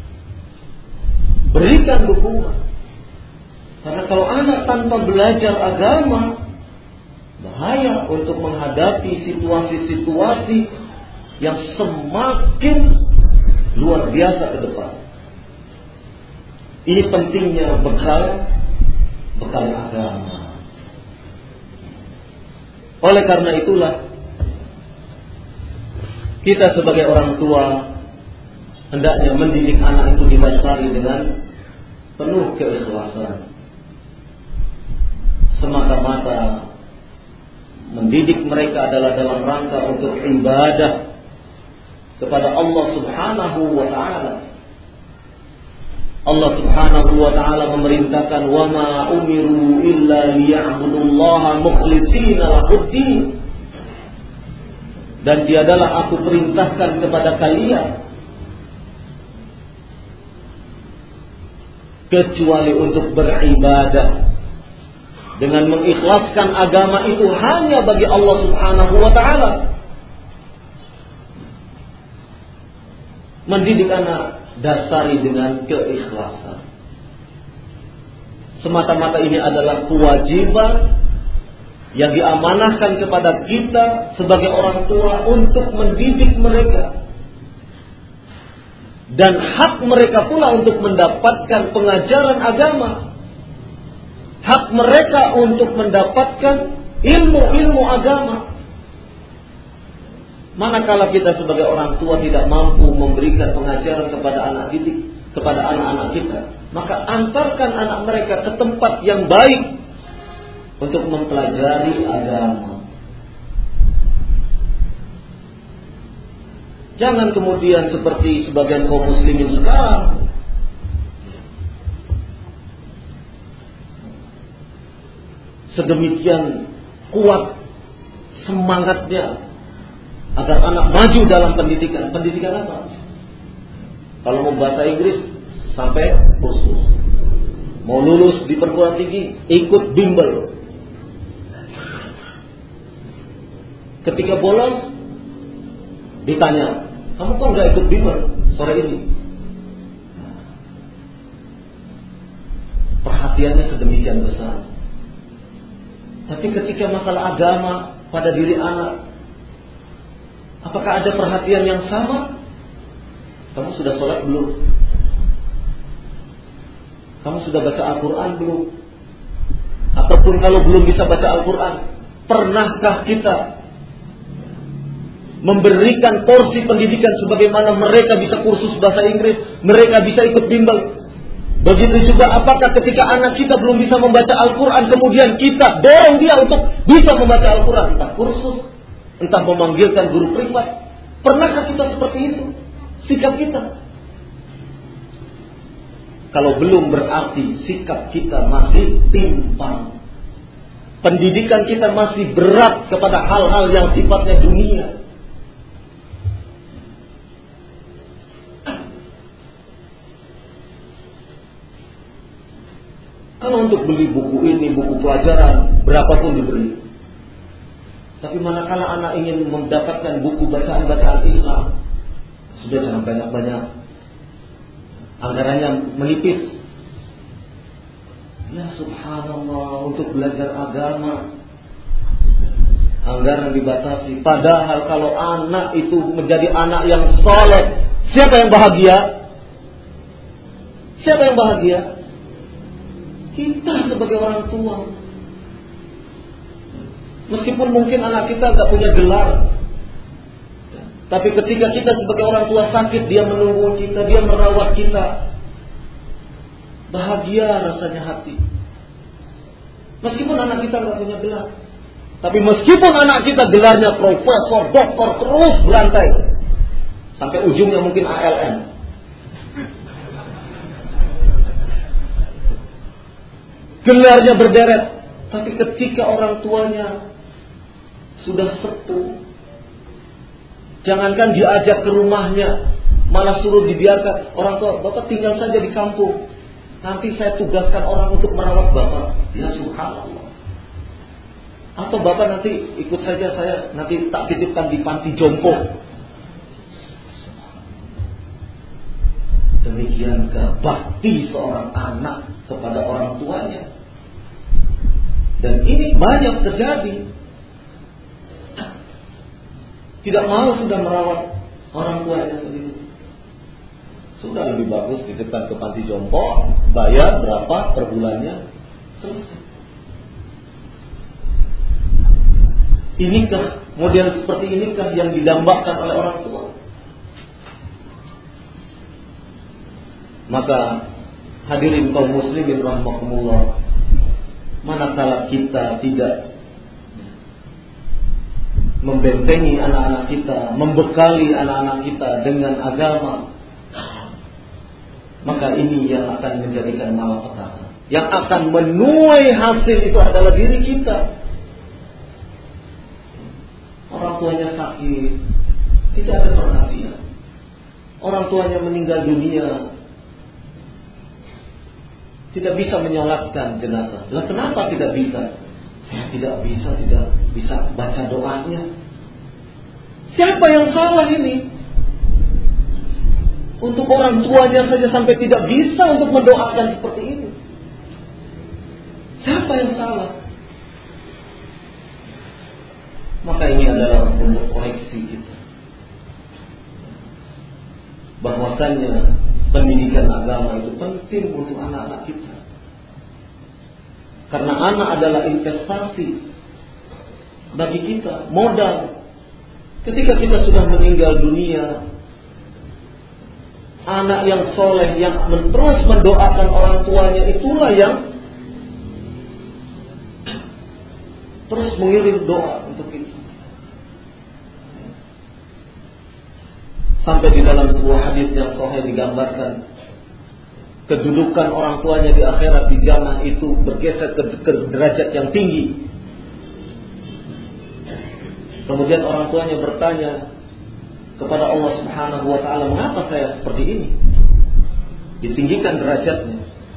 Berikan dukungan. Karena kalau anak tanpa belajar agama, bahaya untuk menghadapi situasi-situasi yang semakin luar biasa ke depan. Ini pentingnya bekal bekal agama. Oleh karena itulah kita sebagai orang tua hendaknya mendidik anak itu didasari dengan penuh keikhlasan. Semata-mata mendidik mereka adalah dalam rangka untuk ibadah kepada Allah Subhanahu wa taala. Allah Subhanahu wa taala memerintahkan wa ma umiru illa liya'budullaha mukhlishina lahuddin. Dan tiadalah aku perintahkan kepada kalian kecuali untuk beribadah dengan mengikhlaskan agama itu hanya bagi Allah Subhanahu wa taala. Mendidik anak dasari dengan keikhlasan. Semata-mata ini adalah kewajiban yang diamanahkan kepada kita sebagai orang tua untuk mendidik mereka. Dan hak mereka pula untuk mendapatkan pengajaran agama. Hak mereka untuk mendapatkan ilmu-ilmu agama. Manakala kita sebagai orang tua tidak mampu memberikan pengajaran kepada anak didik, kepada anak-anak kita, maka antarkan anak mereka ke tempat yang baik untuk mempelajari agama. Jangan kemudian seperti sebagian kaum muslimin sekarang, sedemikian kuat semangatnya agar anak maju dalam pendidikan. Pendidikan apa? Kalau mau bahasa Inggris sampai kursus. Mau lulus di perguruan tinggi, ikut bimbel. Ketika bolos, ditanya, kamu kok nggak ikut bimbel sore ini? Perhatiannya sedemikian besar. Tapi ketika masalah agama pada diri anak, apakah ada perhatian yang sama? Kamu sudah sholat belum? Kamu sudah baca Al-Quran belum? Ataupun kalau belum bisa baca Al-Quran, pernahkah kita memberikan porsi pendidikan sebagaimana mereka bisa kursus bahasa Inggris, mereka bisa ikut bimbel? Begitu juga apakah ketika anak kita belum bisa membaca Al-Quran, kemudian kita dorong dia untuk bisa membaca Al-Quran, entah kursus, entah memanggilkan guru privat. Pernahkah kita seperti itu sikap kita? Kalau belum, berarti sikap kita masih timpang. Pendidikan kita masih berat kepada hal-hal yang sifatnya dunia. Kalau untuk beli buku ini, buku pelajaran, berapapun diberi. Tapi manakala anak ingin mendapatkan buku bacaan-bacaan Islam, sudah jangan banyak-banyak. Anggarannya menipis. Ya subhanallah, untuk belajar agama anggaran dibatasi. Padahal kalau anak itu menjadi anak yang saleh, siapa yang bahagia? Siapa yang bahagia? Kita sebagai orang tua. Meskipun mungkin anak kita tak punya gelar, tapi ketika kita sebagai orang tua sakit, dia menunggu kita, dia merawat kita, bahagia rasanya hati. Meskipun anak kita tak punya gelar, tapi meskipun anak kita gelarnya profesor, doktor, terus berantai sampai ujungnya mungkin A L M. Gelarnya berderet, Tapi ketika orang tuanya sudah sepuh, jangankan diajak ke rumahnya, malah suruh dibiarkan. Orang tua, bapak tinggal saja di kampung, nanti saya tugaskan orang untuk merawat bapak. Ya subhanallah. Atau bapak nanti ikut saja, saya nanti tak titipkan di panti jompo. Demikiankah bakti seorang anak kepada orang tuanya? Dan ini banyak terjadi. Tidak mau sudah merawat orang tuanya sendiri. Sudah lebih bagus titipkan ke panti jompo, bayar berapa per bulannya, selesai. Inikah model seperti inikah yang didambakan oleh orang tua? Maka hadirin kaum muslimin rahimakumullah, manakala kita tidak membentengi anak-anak kita, membekali anak-anak kita dengan agama, maka ini yang akan menjadikan malapetaka. Yang akan menuai hasil itu adalah diri kita. Orang tuanya sakit, tidak ada perhatian. Orang tuanya meninggal dunia, tidak bisa menyolatkan jenazah. Lah kenapa tidak bisa? Saya tidak bisa, tidak bisa baca doanya. Siapa yang salah ini? Untuk orang tuanya saja sampai tidak bisa untuk mendoakan seperti ini. Siapa yang salah? Maka ini adalah untuk koreksi kita, bahwasannya pendidikan agama itu penting untuk anak-anak kita. Karena anak adalah investasi bagi kita, modal. Ketika kita sudah meninggal dunia, anak yang soleh, yang terus mendoakan orang tuanya, itulah yang terus mengirim doa untuk kita. Sampai di dalam sebuah hadis yang sahih digambarkan kedudukan orang tuanya di akhirat, di jannah itu bergeser ke, ke derajat yang tinggi. Kemudian orang tuanya bertanya kepada Allah Subhanahu wa taala, "Mengapa saya seperti ini?" Ditinggikan derajatnya.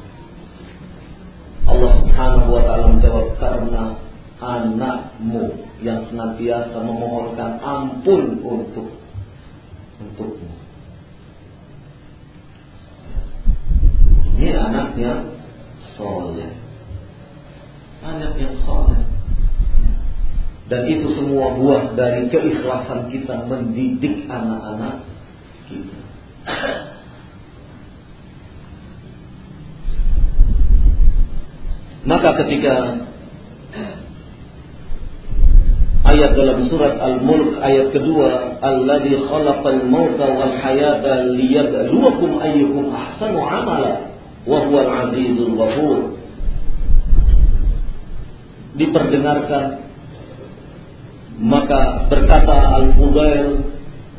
Allah Subhanahu wa taala menjawab, "Karena anakmu yang senantiasa memohonkan ampun untuk untukmu." Ini anak yang soleh, anak yang soleh, dan itu semua buah dari keikhlasan kita mendidik anak-anak kita. Maka ketika ayat dalam surat Al-Mulk ayat kedua, "Alladzi khalaqal mauta wal hayata liyabluwakum ayyukum ahsanu amala wa huwal azizul ghafur," diperdengarkan, maka berkata Al-Fudail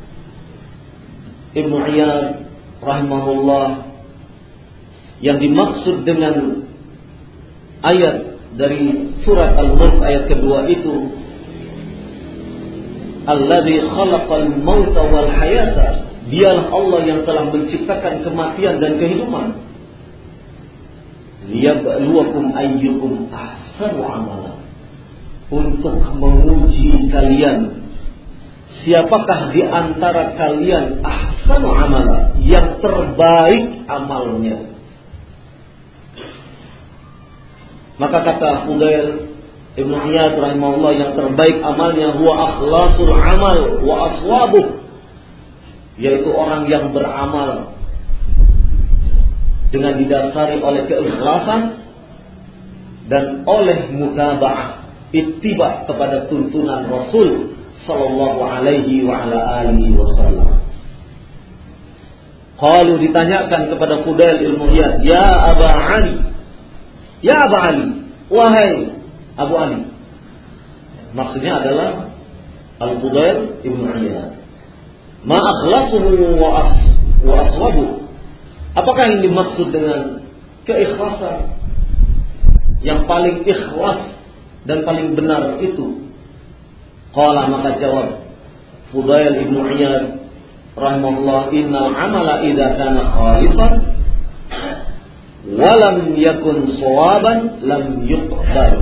Ibnu Iyad rahimahullah, yang dimaksud dengan ayat dari surat Al-Mulk ayat kedua itu, "Alladzi khalaqal mauta wal hayata," dialah Allah yang telah menciptakan kematian dan kehidupan. "Liyabluwakum ayyukum ahsanu amala," untuk menguji kalian siapakah di antara kalian ahsanu amala, yang terbaik amalnya. Maka kata Fudail Ibnu Iyad rahimahullah, yang terbaik amalnya huwa akhlasul amal wa aswabuh, yaitu orang yang beramal dengan didasari oleh keikhlasan dan oleh mutaba'ah, ittiba kepada tuntunan Rasul sallallahu alaihi wa ala alihi wasallam. Qalu, ditanyakan kepada Fudail Ibnu Iyad, "Ya Aba Ali, ya Aba Ali, wahai Abu Ali." Maksudnya adalah Al-Fudail Ibnu Iyad. "Ma akhlasuhu wa as wa aswabu." Apakah yang dimaksud dengan keikhlasan? Yang paling ikhlas dan paling benar itu? Qala, maka jawab Fudail ibnu Iyad rahimahullah, innal amala idza kana khalisan wa lam yakun shawaban lam yuqbal.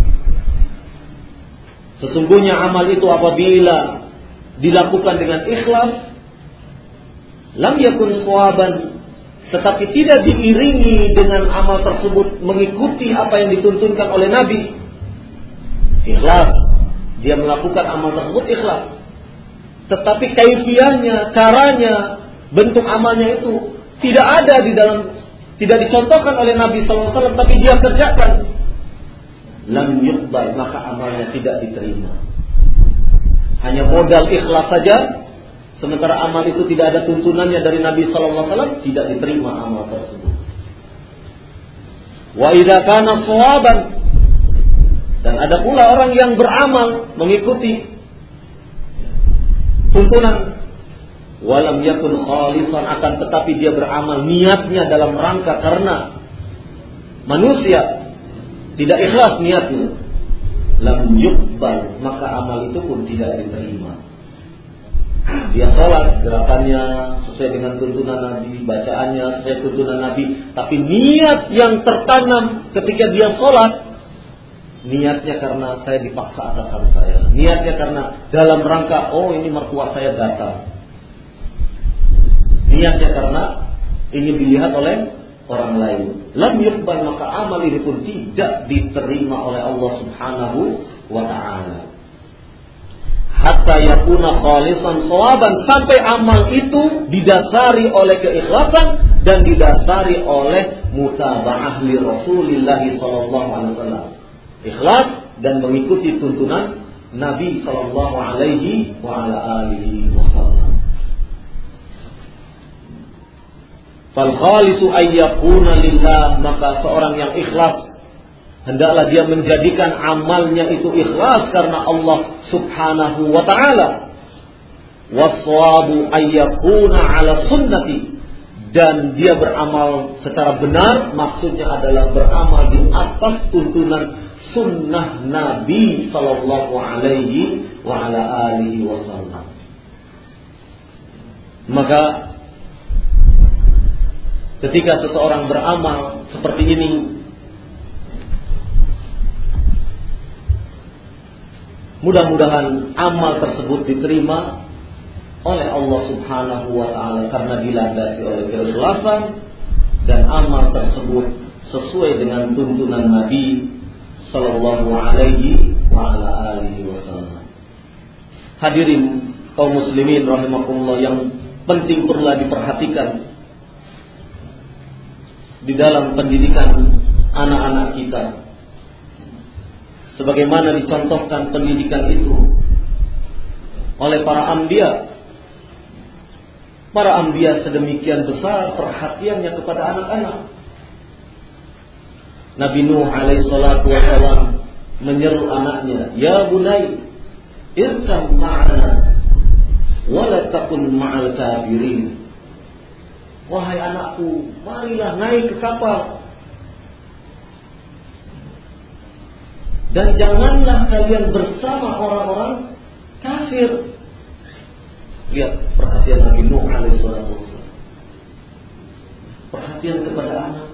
Sesungguhnya amal itu apabila dilakukan dengan ikhlas, lam yakun shawaban, tetapi tidak diiringi dengan amal tersebut mengikuti apa yang dituntunkan oleh Nabi. Ikhlas, dia melakukan amal tersebut ikhlas, tetapi kaifiyahnya, caranya, bentuk amalnya itu tidak ada di dalam, tidak dicontohkan oleh Nabi sallallahu alaihi wasallam, tapi dia kerjakan, lam yuqbal, maka amalnya tidak diterima. Hanya modal ikhlas saja, sementara amal itu tidak ada tuntunannya dari Nabi sallallahu alaihi wasallam, tidak diterima amal tersebut. Wa idza kana shawaban, dan ada pula orang yang beramal mengikuti tuntunan, walam yakun khalisan, akan tetapi dia beramal niatnya dalam rangka karena manusia, tidak ikhlas niatnya, lam yuqbal, maka amal itu pun tidak diterima. Dia sholat, gerakannya sesuai dengan tuntunan Nabi, bacaannya sesuai tuntunan Nabi, tapi niat yang tertanam ketika dia sholat, niatnya karena saya dipaksa atasan saya, niatnya karena dalam rangka, oh ini mertua saya datang, niatnya karena ingin dilihat oleh orang lain, lam yuqbal, maka amal ini pun tidak diterima oleh Allah Subhanahu wa ta'ala. Hatta yakuna khalisan shawaban, sampai amal itu didasari oleh keikhlasan dan didasari oleh mutaba'ah li Rasulillah sallallahu alaihi wasallam. Ikhlas dan mengikuti tuntunan Nabi sallallahu alaihi wa ala alihi wasallam. Fal khalisu ayyakuna lillah, maka seorang yang ikhlas hendaklah dia menjadikan amalnya itu ikhlas karena Allah Subhanahu wa ta'ala. Wassawabu ayyakuna ala sunnati, dan dia beramal secara benar, maksudnya adalah beramal di atas tuntunan sunnah Nabi sallallahu alaihi wa ala alihi wasallam. Maka ketika seseorang beramal seperti ini, mudah-mudahan amal tersebut diterima oleh Allah Subhanahu wa ta'ala karena dilandasi oleh keikhlasan dan amal tersebut sesuai dengan tuntunan Nabi sallallahu alaihi wa ala alihi wasallam. Hadirin kaum muslimin rahimakumullah, yang penting perlu diperhatikan di dalam pendidikan anak-anak kita, sebagaimana dicontohkan pendidikan itu oleh para anbiya. Para anbiya sedemikian besar perhatiannya kepada anak-anak. Nabi Nuh alaihi salatu wasallam menyeru anaknya, "Ya bunai, irkam ma'ana wa la takun ma'al kafirin." Wahai anakku, marilah naik ke kapal dan janganlah kalian bersama orang-orang kafir. Lihat perhatian Nabi Nuh alaihi salatu wasallam, perhatian kepada anak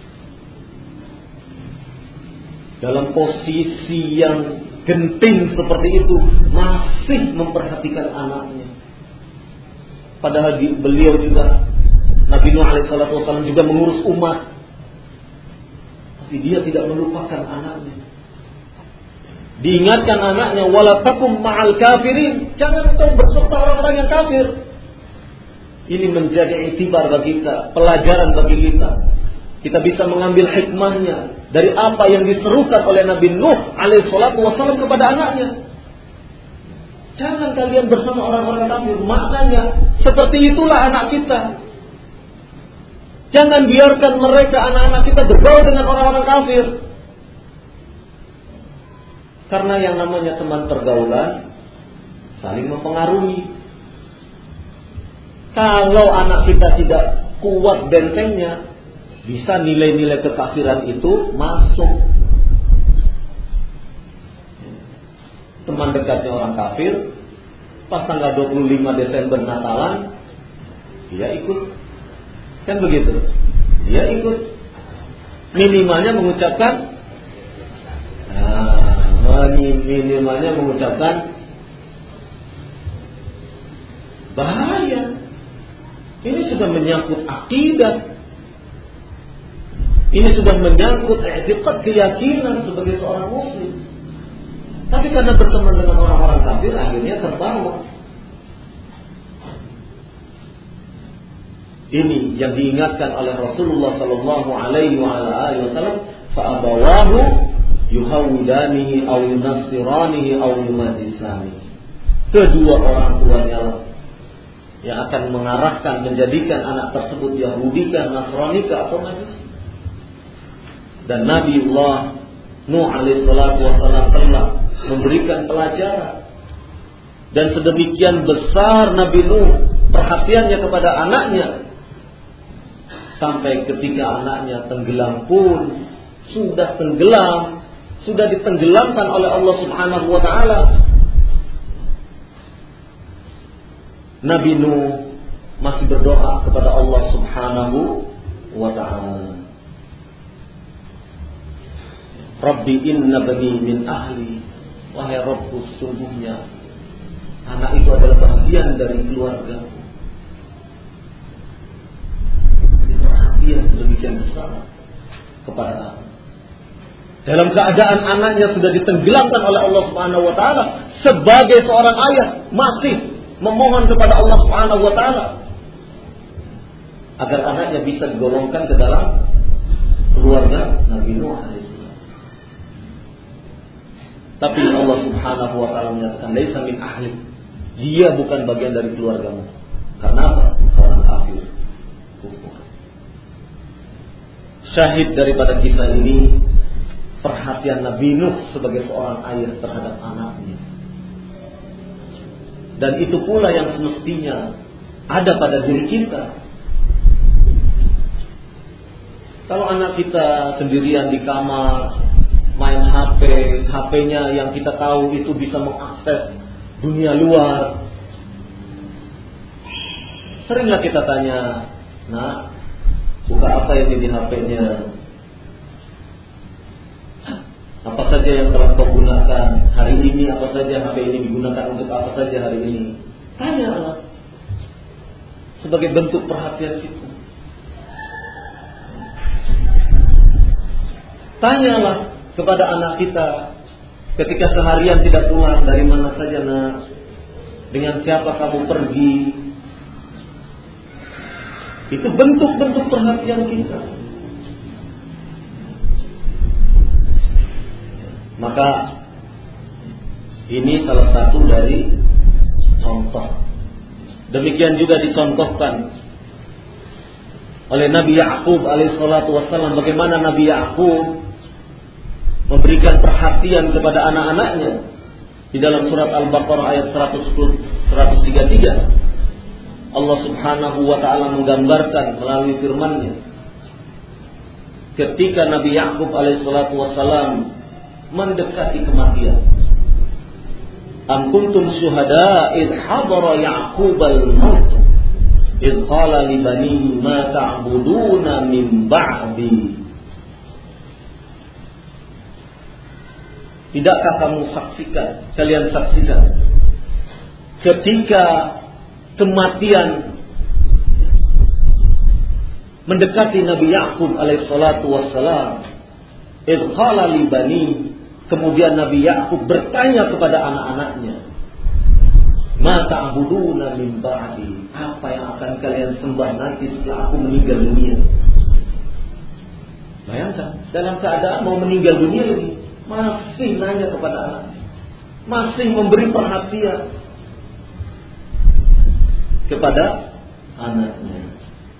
dalam posisi yang genting seperti itu, masih memperhatikan anaknya. Padahal beliau juga, Nabi Nuh alaihi salatu wasallam, juga mengurus umat, tapi dia tidak melupakan anaknya. Diingatkan anaknya, wala takum ma'al kafirin, jangan kau berserta orang-orang yang kafir. Ini menjadi iktibar bagi kita, pelajaran bagi kita. Kita bisa mengambil hikmahnya dari apa yang diserukan oleh Nabi Nuh alaihi salatu wasallam kepada anaknya. Jangan kalian bersama orang-orang kafir. Maknanya seperti itulah anak kita. Jangan biarkan mereka, anak-anak kita, bergaul dengan orang-orang kafir. Karena yang namanya teman pergaulan saling mempengaruhi. Kalau anak kita tidak kuat bentengnya, bisa nilai-nilai kekafiran itu masuk. dekatnya orang kafir, pas tanggal dua puluh lima Desember Natalan, dia ikut. Kan begitu. Dia ikut. Minimalnya mengucapkan nah, minimalnya mengucapkan bahaya. Ini sudah menyangkut akidah. Ini sudah menyangkut i'tiqad, keyakinan sebagai seorang muslim. Tapi karena berteman dengan orang-orang kafir, akhirnya terbawa. Ini yang diingatkan oleh Rasulullah sallallahu alaihi wasallam, fa'abawahu yuhawidanihi aw yunassiranihi aw yumajisanihi. Kedua orang tuanya lah yang akan mengarahkan, menjadikan anak tersebut Yahudi kah, Nasrani kah, atau Majusi. Dan Nabiullah Nuh alaihi salatu wasallam telah memberikan pelajaran. Dan sedemikian besar Nabi Nuh perhatiannya kepada anaknya, sampai ketika anaknya tenggelam pun, sudah tenggelam, sudah ditenggelamkan oleh Allah Subhanahu wa taala, Nabi Nuh masih berdoa kepada Allah Subhanahu wa taala. Rabbi inna bani min ahli. Wahai Rabbku, sesungguhnya anak itu adalah bagian dari keluarga. Perhatian sedemikian besar kepada anak. Dalam keadaan anaknya sudah ditenggelamkan oleh Allah Subhanahu wa taala, sebagai seorang ayah masih memohon kepada Allah Subhanahu wa taala agar anaknya bisa digolongkan ke dalam keluarga Nabi Nuh alaihissalam. Tapi Allah Subhanahu wa taala menyatakan laisa min ahli. Dia bukan bagian dari keluargamu. Karena apa? Seorang kafir. Kufur. Syahid daripada kisah ini perhatian Nabi Nuh sebagai seorang ayah terhadap anaknya. Dan itu pula yang semestinya ada pada diri kita. Kalau anak kita sendirian di kamar main H P, H P-nya yang kita tahu itu bisa mengakses dunia luar, seringlah kita tanya, nah, suka apa yang di H P-nya? Apa saja yang telah kau gunakan hari ini? Apa saja H P ini digunakan untuk apa saja hari ini? Tanyalah sebagai bentuk perhatian kita. Tanyalah kepada anak kita ketika seharian tidak pulang, dari mana saja nak? Dengan siapa kamu pergi? Itu bentuk-bentuk perhatian kita. Maka ini salah satu dari contoh. Demikian juga dicontohkan oleh Nabi Ya'qub alaihissalatu wassalam, bagaimana Nabi Ya'qub memberikan perhatian kepada anak-anaknya. Di dalam surat Al-Baqarah ayat seratus tiga puluh tiga, Allah Subhanahu wa taala menggambarkan melalui firman-Nya ketika Nabi Ya'qub alaihissalatu wassalam mendekati kematian. Am kuntum syuhada id hadara Ya'qub al-maut id qala li banihi ma ta'buduna min ba'di. Tidakkah kamu saksikan, kalian saksikan ketika kematian mendekati Nabi Ya'qub alaihissalatu wassalam, id qala li banihi, kemudian Nabi Ya'qub bertanya kepada anak-anaknya, ma ta'buduna min ba'di, apa yang akan kalian sembah nanti setelah aku meninggal dunia? Bayangkan, dalam keadaan mau meninggal dunia ini masih nanya kepada anaknya, masih memberi perhatian kepada anaknya.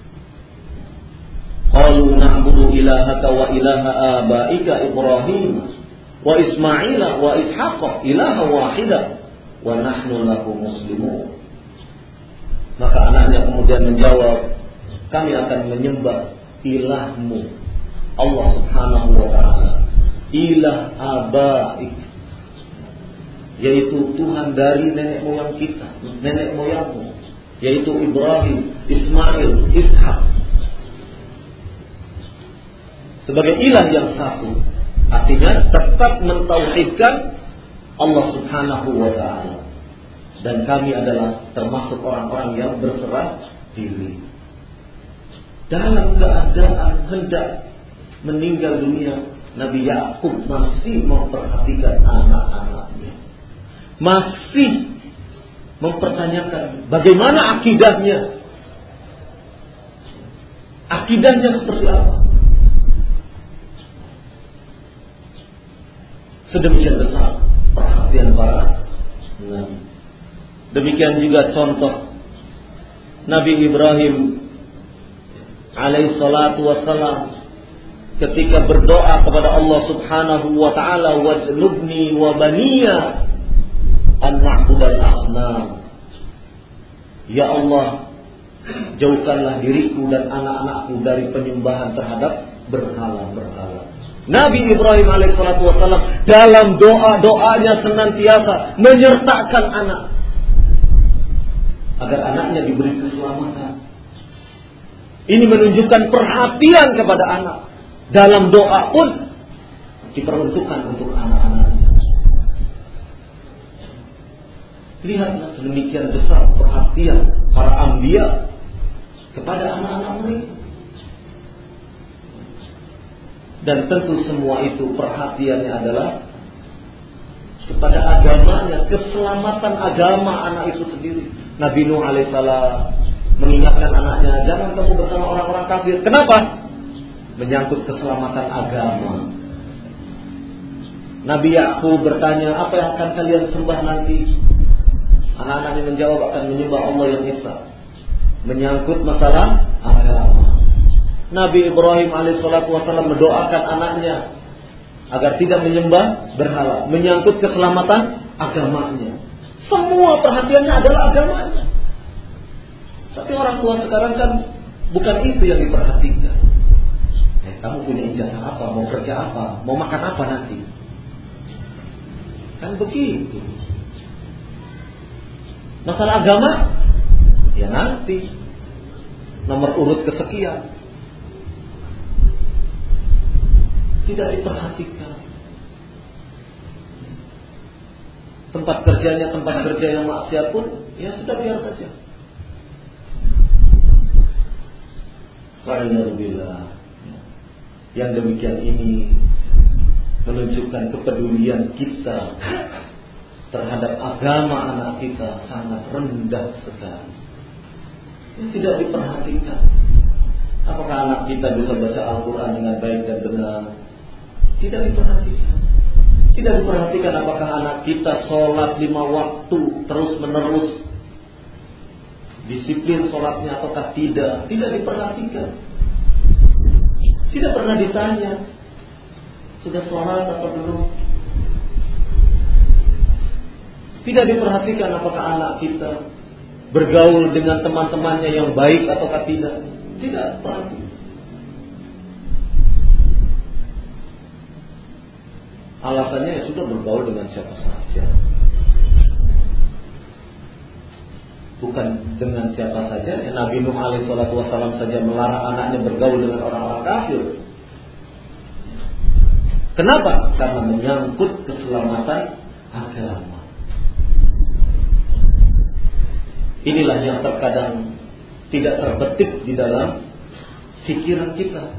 Qalu na'budu ilahaka wa ilaha abaika Ibrahim wa Ismaila wa Ishaqa ilaha wahida wa nahnu lahu muslimun. Maka anaknya kemudian menjawab, kami akan menyembah ilahmu Allah Subhanahu wa ta'ala, ilah abaik, yaitu Tuhan dari nenek moyang kita, nenek moyangmu, yaitu Ibrahim, Ismail, Ishak, sebagai ilah yang satu. Artinya tetap mentauhidkan Allah Subhanahu wa ta'ala. Dan kami adalah termasuk orang-orang yang berserah diri. Dalam keadaan hendak meninggal dunia, Nabi Yakub masih memperhatikan anak-anaknya, masih mempertanyakan bagaimana akidahnya. Akidahnya seperti apa? Sedemikian besar perhatian para nabi. Demikian juga contoh Nabi Ibrahim alaihi salatu wassalam ketika berdoa kepada Allah Subhanahu wa ta'ala, wajnubni wa baniya an na'budal asnam. Ya Allah, jauhkanlah diriku dan anak-anakku dari penyembahan terhadap berhala-berhala. Nabi Ibrahim alaihissalatu wassalam dalam doa-doanya senantiasa menyertakan anak, agar anaknya diberi keselamatan. Ini menunjukkan perhatian kepada anak. Dalam doa pun diperuntukkan untuk anak-anaknya. Lihatlah sedemikian besar perhatian para anbiya kepada anak-anak mereka. Dan tentu semua itu perhatiannya adalah kepada agamanya, keselamatan agama anak itu sendiri. Nabi Nuh alaihissalam mengingatkan anaknya, jangan kamu bersama orang-orang kafir. Kenapa? Menyangkut keselamatan agama. Nabi Yakub bertanya, apa yang akan kalian sembah nanti? Anak-anaknya menjawab, akan menyembah Allah yang Esa. Menyangkut masalah agama. Nabi Ibrahim alaihissalatu wassalam mendoakan anaknya agar tidak menyembah berhala, menyangkut keselamatan agamanya. Semua perhatiannya adalah agamanya. Tapi orang tua sekarang kan bukan itu yang diperhatikan. Eh, kamu punya ijazah apa? Mau kerja apa? Mau makan apa nanti? Kan begitu. Masalah agama, ya nanti. Nomor urut kesekian. Tidak diperhatikan. Tempat kerjanya tempat kerja yang maksiat pun, ya sudah biar saja. Alhamdulillah. Yang demikian ini menunjukkan kepedulian kita terhadap agama anak kita sangat rendah sekali. Tidak diperhatikan. Apakah anak kita bisa baca Al-Quran dengan baik dan benar? Tidak diperhatikan. Tidak diperhatikan apakah anak kita sholat lima waktu terus menerus, disiplin sholatnya ataukah tidak. Tidak diperhatikan. Tidak pernah ditanya, sudah sholat atau belum? Tidak diperhatikan apakah anak kita bergaul dengan teman-temannya yang baik ataukah tidak. Tidak perhatikan. Alasannya ya sudah bergaul dengan siapa saja. Bukan dengan siapa saja. Ya, Nabi Nuh alaihissalatu wassalam saja melarang anaknya bergaul dengan orang-orang kafir. Kenapa? Karena menyangkut keselamatan agama. Inilah yang terkadang tidak terbetik di dalam pikiran kita.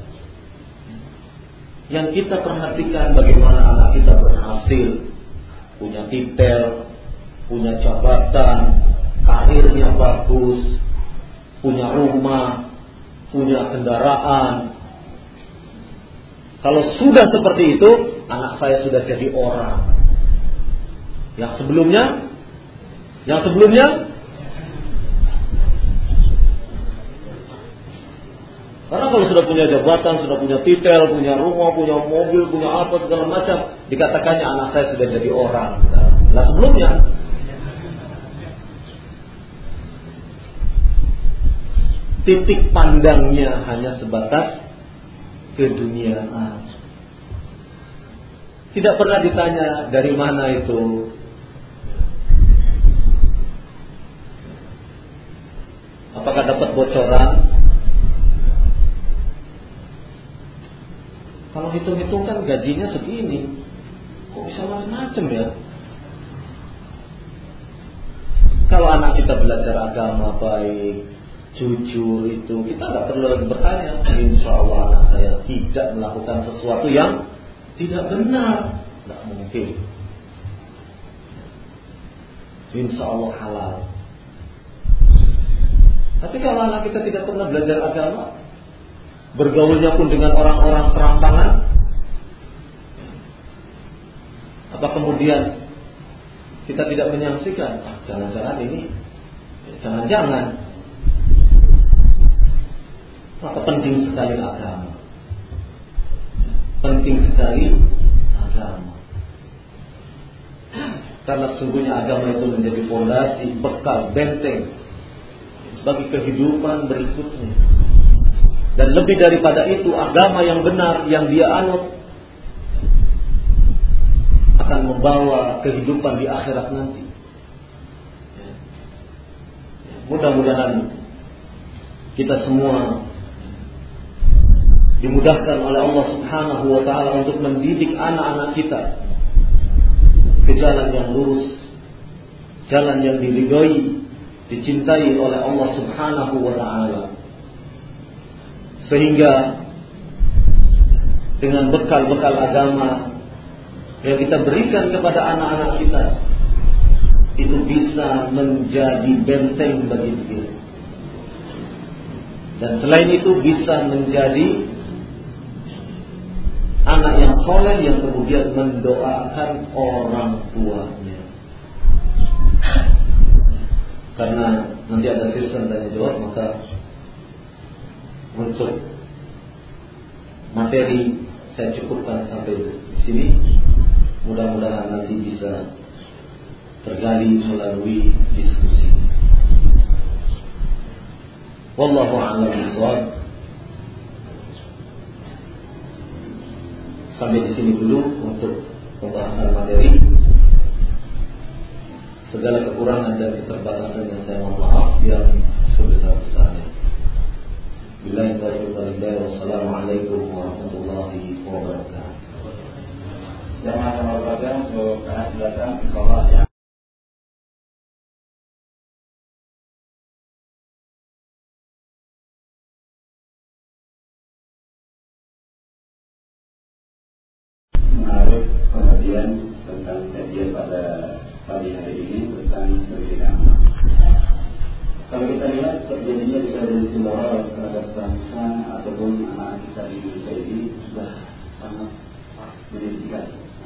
Yang kita perhatikan bagaimana anak kita berhasil, punya titel, punya jabatan, karirnya bagus, punya rumah, punya kendaraan. Kalau sudah seperti itu, anak saya sudah jadi orang. Yang sebelumnya, yang sebelumnya, karena kalau sudah punya jabatan, sudah punya titel, punya rumah, punya mobil, punya apa segala macam, dikatakannya anak saya sudah jadi orang. Nah sebelumnya, titik pandangnya hanya sebatas keduniaan. Tidak pernah ditanya dari mana itu, Apakah dapat bocoran? Kalau hitung-hitung kan gajinya segini, kok bisa macam-macam ya? Kalau anak kita belajar agama baik, jujur itu, kita nggak perlu lagi bertanya. Insya Allah anak saya tidak melakukan sesuatu yang tidak benar, nggak mungkin. Insya Allah halal. Tapi kalau anak kita tidak pernah belajar agama, bergaulnya pun dengan orang-orang serampangan, apa kemudian kita tidak menyaksikan? Ah, jangan-jangan ini, jangan-jangan. Maka penting sekali agama. Penting sekali agama. Karena sesungguhnya agama itu menjadi fondasi, bekal, benteng bagi kehidupan berikutnya. Dan lebih daripada itu, agama yang benar yang dia anut akan membawa kehidupan di akhirat nanti. Mudah-mudahan kita semua dimudahkan oleh Allah Subhanahu wa taala untuk mendidik anak-anak kita ke jalan yang lurus, jalan yang diridhoi, dicintai oleh Allah Subhanahu wa taala. Sehingga dengan bekal-bekal agama yang kita berikan kepada anak-anak kita, itu bisa menjadi benteng bagi diri. Dan selain itu bisa menjadi anak yang soleh yang kemudian mendoakan orang tuanya. Karena nanti ada sistem tanya jawab, maka untuk materi saya cukupkan sampai di sini. Mudah-mudahan nanti bisa tergali melalui diskusi. Wallahu a'lam bishawab. Sampai di sini dulu untuk pembahasan materi. Segala kekurangan dan keterbatasan yang saya mohon maaf yang sebesar-besarnya. Billahi taufiq wal hidayah. Wassalamualaikum warahmatullahi wabarakatuh. Jamaah yang berbahagia untuk anak datang ke sekolah yang menarik perhatian tentang kajian pada pagi hari ini tentang pendidikan anak. Kalau kita lihat terjadinya degradasi moral terhadap bangsa ataupun anak kita di Indonesia ini sudah sangat menyedihkan.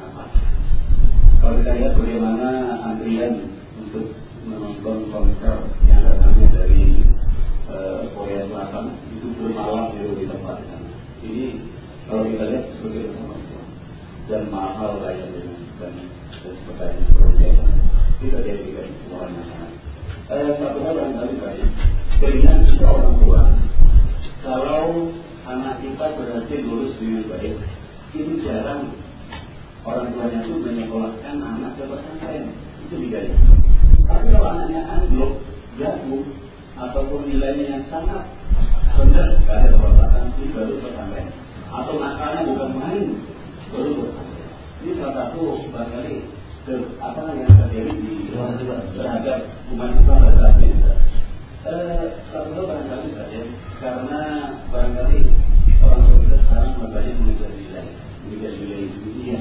Kalau kita lihat bagaimana antrian untuk menonton konser yang datangnya dari uh, Korea Selatan itu bermalam di tempat sana. Ini kalau kita lihat sebagai sama-sama dan mahal kayaknya dan sebagainya sebagainya kita jadikan semuanya sangat. Eh, satu hal yang kali kali keinginan kita orang tua kalau anak kita berhasil lulus dengan baik, ini jarang orang tuanya itu menyekolahkan anak ke pesantren, itu bedanya. Tapi kalau anaknya anjlok, jatuh, ataupun nilainya yang sangat rendah, tidak ada perlambatan, ini baru pesantren. Atau nakalnya bukan main, baru pesantren. Ini salah satu barangkali ke apa yang terjadi di terhadap umat Islam pada saat ini. Eh, satu hal barangkali saja, karena barangkali orang tua kita sekarang banyak mengejar nilai, mengejar nilai dunia.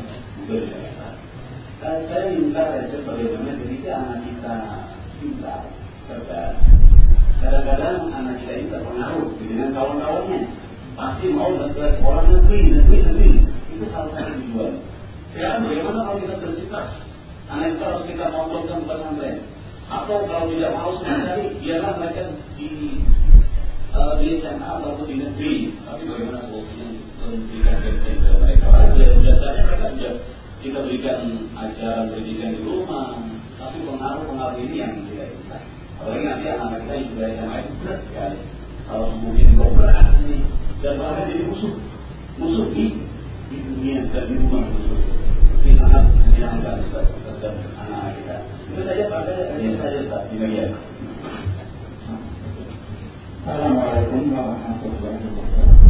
Uh, saya minta resep bagaimana ketika anak kita pintar, cerdas. Kadang-kadang anak kita ini terpengaruh dengan kawan-kawannya, pasti mau ke sekolah negeri, negeri, negeri. Itu salah satu tujuan. Sekarang bagaimana kalau kita bersikap? Anak kita harus kita tontonkan ke pesantren, atau kalau tidak mau sama sekali, biarlah mereka di uh, di S M A atau di negeri. Tapi bagaimana solusinya memberikan pendidikan kepada mereka? Biasanya mereka sudah kita berikan ajaran pendidikan di rumah, tapi pengaruh-pengaruh ini yang tidak bisa. Apalagi nanti anak kita yang sudah S M A itu berat sekali. Kalau kemudian juga berat ini, dan bahkan jadi musuh, musuh di, di dunia dan di rumah musuh. Ini sangat menyayangkan terhadap anak-anak kita. Itu saja pada ini saja Ustaz di bagian. Assalamualaikum warahmatullahi wabarakatuh.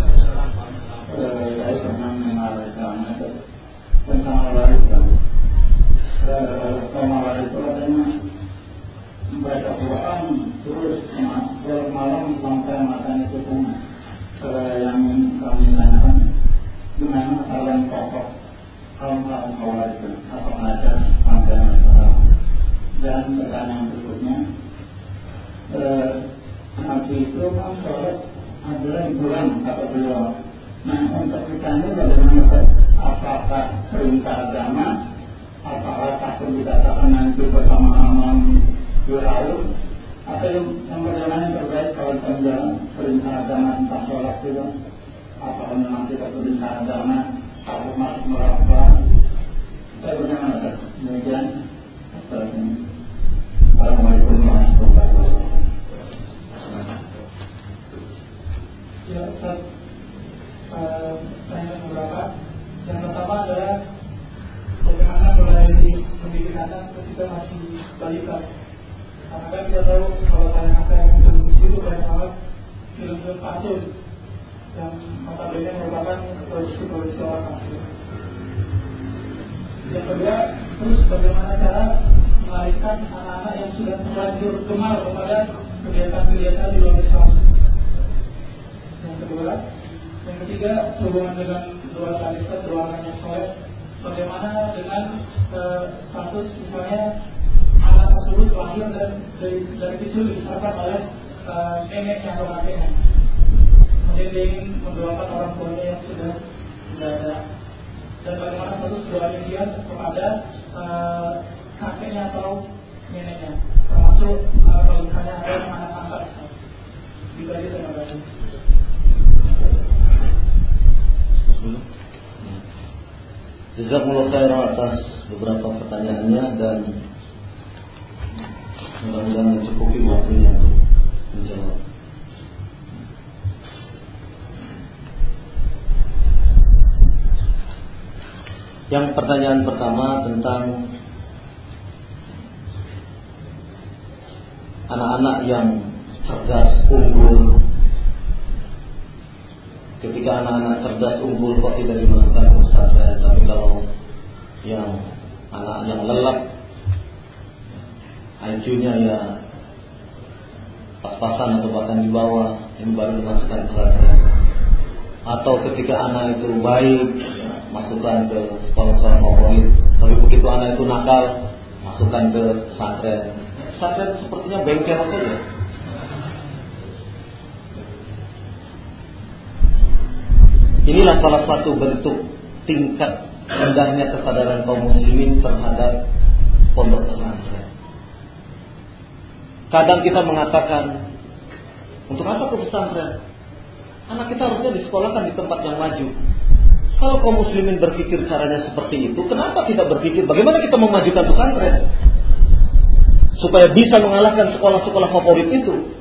Saya pernah mengarahkan tentang warisan. Tentang warisan itu katanya membaca Quran terus malam sampai matanya tutup. Yang kami tanyakan gimana kalian pokok kaum-kaum warisan atau ada sampai masalah. Dan pertanyaan berikutnya, Nabi itu kan sholat adalah di bulan kata beliau. Nah untuk kita ini bagaimana? Apakah perintah agama? Apakah takut dikatakan nanti bersama-sama Firaun? Atau yang, yang bagaimana yang terbaik kalau kita bilang perintah agama tentang sholat itu? Apakah memang kita perintah agama takut masuk neraka? Saya bagaimana? Demikian. Assalamualaikum warahmatullahi wabarakatuh. Ya, Ustaz, uh, saya beberapa. Yang pertama adalah bagaimana mulai pendidikan anak ketika masih balita. Karena kan kita tahu kalau anak-anak yang berusia itu banyak banget film-film kartun yang notabene merupakan produksi-produksi orang asing. Yang kedua, terus bagaimana cara mengalihkan anak-anak yang sudah terlanjur gemar kepada kebiasaan-kebiasaan di luar Islam. Yang kedua, yang ketiga, sehubungan dengan doa talista, doa yang soleh, bagaimana dengan uh, status misalnya anak tersebut lahir dan dari, dari kecil dibesarkan oleh uh, neneknya atau kakeknya, kemudian dia ingin mendoakan orang tuanya yang sudah tidak ada, dan bagaimana status doanya dia kepada uh, kakeknya atau neneknya, termasuk uh, kalau misalnya ada anak angkat. Itu aja, terima kasih. Jazakumullah khairan atas beberapa pertanyaannya dan mudah-mudahan mencukupi waktunya untuk menjawab. Yang pertanyaan pertama tentang anak-anak yang cerdas, unggul. Ketika anak-anak cerdas, unggul kok tidak dimasukkan ke pesantren, tapi kalau yang anak yang lelap, I Q-nya ya pas-pasan atau bahkan di bawah, ini baru dimasukkan ke pesantren. Atau ketika anak itu baik, ya, masukkan ke sekolah-sekolah favorit. Tapi begitu anak itu nakal, masukkan ke pesantren. Pesantren sepertinya bengkel saja. Inilah salah satu bentuk tingkat rendahnya kesadaran kaum muslimin terhadap pondok pesantren. Kadang kita mengatakan, untuk apa ke pesantren? Anak kita harusnya disekolahkan di tempat yang maju. Kalau kaum muslimin berpikir caranya seperti itu, kenapa kita berpikir bagaimana kita memajukan pesantren supaya bisa mengalahkan sekolah-sekolah favorit itu?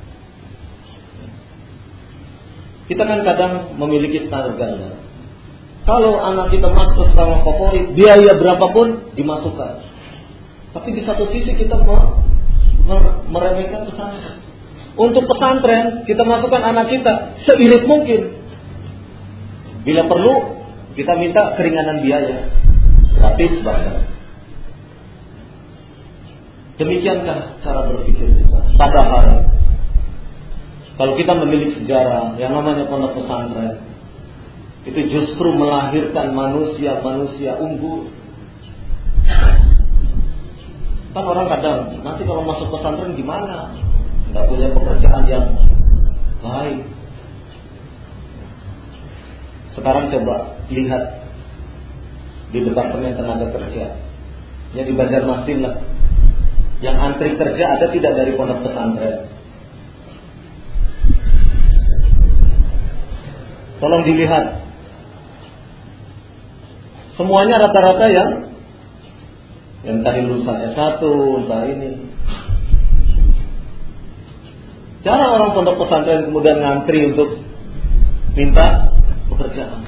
Kita kan kadang memiliki standar ganda. Kalau anak kita masuk ke sekolah favorit, biaya berapapun dimasukkan. Tapi di satu sisi kita meremehkan pesantren. Untuk pesantren, kita masukkan anak kita seirit mungkin. Bila perlu, kita minta keringanan biaya, gratis bahkan. Demikiankah cara berpikir kita? Padahal kalau kita memiliki sejarah yang namanya pondok pesantren, itu justru melahirkan manusia-manusia unggul. Kan orang kadang, nanti kalau masuk pesantren gimana? Tidak punya pekerjaan yang baik. Sekarang coba lihat di Departemen Tenaga Kerja, ya di Banjarmasin lah, yang antri kerja ada tidak dari pondok pesantren? Tolong dilihat, semuanya rata-rata yang yang tadi lulusan S satu, entah ini. Jarang orang pondok pesantren kemudian ngantri untuk minta pekerjaan.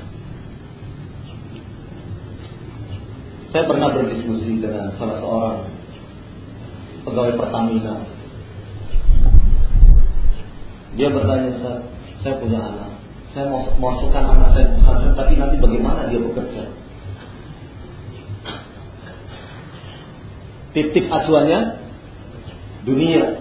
Saya pernah berdiskusi dengan salah seorang pegawai Pertamina. Dia bertanya, Ustaz, saya punya anak, saya mau masukkan anak saya ke pesantren, tapi nanti bagaimana dia bekerja? Titik acuannya dunia.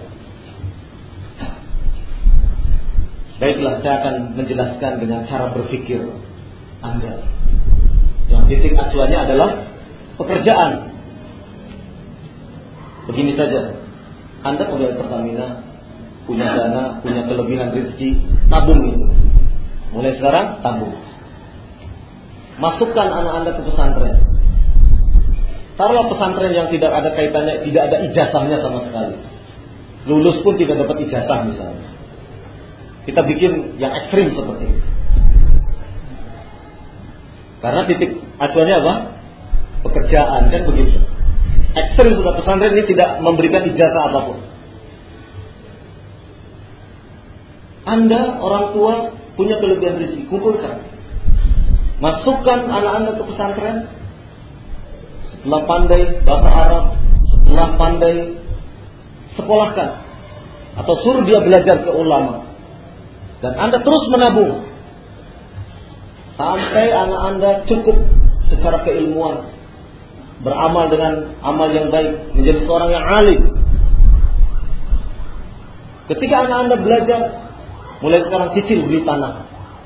Baiklah, saya akan menjelaskan dengan cara berpikir Anda. Yang titik acuannya adalah pekerjaan. Begini saja, Anda pegawai Pertamina, punya dana, punya kelebihan rezeki, tabung itu. Mulai sekarang tabung. Masukkan anak Anda ke pesantren. Taruhlah pesantren yang tidak ada kaitannya, tidak ada ijazahnya sama sekali. Lulus pun tidak dapat ijazah misalnya. Kita bikin yang ekstrim seperti itu. Karena titik acuannya apa? Pekerjaan, kan begitu. Ekstrim sudah, pesantren ini tidak memberikan ijazah apapun. Anda orang tua punya kelebihan rezeki, kumpulkan. Masukkan anak Anda ke pesantren. Setelah pandai bahasa Arab, setelah pandai, sekolahkan atau suruh dia belajar ke ulama. Dan Anda terus menabung sampai anak Anda cukup secara keilmuan, beramal dengan amal yang baik, menjadi seorang yang alim. Ketika anak Anda belajar, mulai sekarang cicil beli tanah,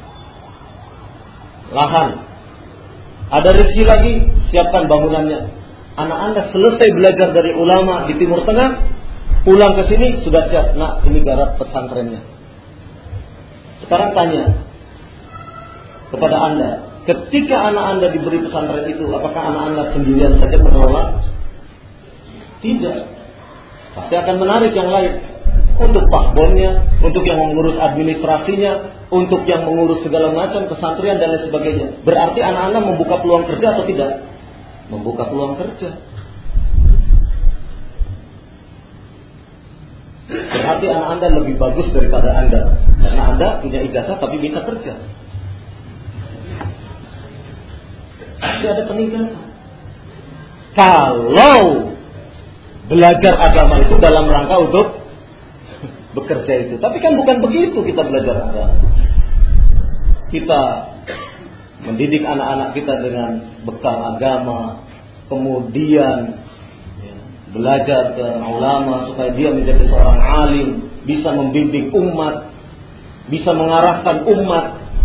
lahan. Ada rezeki lagi, siapkan bangunannya. Anak Anda selesai belajar dari ulama di Timur Tengah, pulang ke sini sudah siap. Nak, ini garap pesantrennya. Sekarang tanya kepada Anda, ketika anak Anda diberi pesantren itu, apakah anak Anda sendirian saja mengelola? Tidak. Pasti akan menarik yang lain. Untuk pakbonnya, untuk yang mengurus administrasinya, untuk yang mengurus segala macam pesantren dan lain sebagainya. Berarti anak Anda membuka peluang kerja atau tidak? Membuka peluang kerja. Berarti anak Anda lebih bagus daripada Anda, karena Anda punya ijazah tapi bisa kerja. Pasti ada peningkatan. Kalau belajar agama itu dalam rangka untuk bekerja itu. Tapi kan bukan begitu kita belajar agama. Kita mendidik anak-anak kita dengan bekal agama, kemudian ya, belajar ke ulama supaya dia menjadi seorang alim, bisa membimbing umat, bisa mengarahkan umat,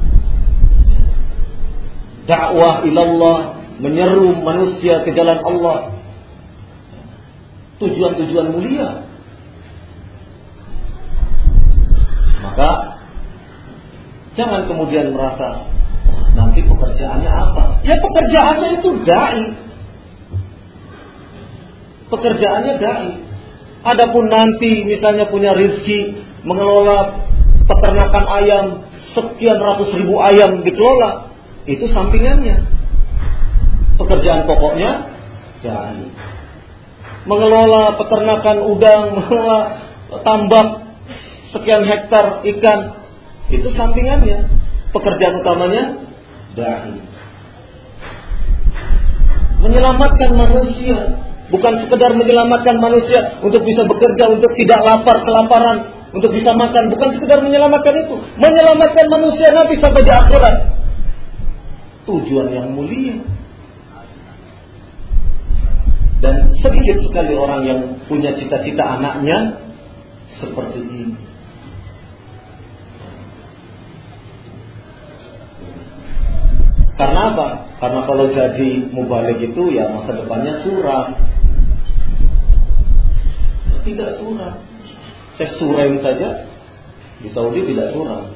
dakwah ilallah, menyeru manusia ke jalan Allah. Tujuan-tujuan mulia. Maka jangan kemudian merasa nanti pekerjaannya apa? Ya pekerjaannya itu dai. Pekerjaannya dai. Adapun nanti misalnya punya rezeki mengelola peternakan ayam, sekian ratus ribu ayam dikelola, itu sampingannya. Pekerjaan pokoknya dai. Mengelola peternakan udang, mengelola tambak sekian hektar ikan, itu sampingannya. Pekerjaan utamanya dai. Menyelamatkan manusia, bukan sekedar menyelamatkan manusia untuk bisa bekerja, untuk tidak lapar kelaparan, untuk bisa makan, bukan sekedar menyelamatkan itu. Menyelamatkan manusia nanti sampai di akhirat. Tujuan yang mulia. Dan sedikit sekali orang yang punya cita-cita anaknya seperti ini. Karena apa? Karena kalau jadi mubalik itu ya masa depannya suram. Tidak suram. Saya suram saja di Saudi tidak suram.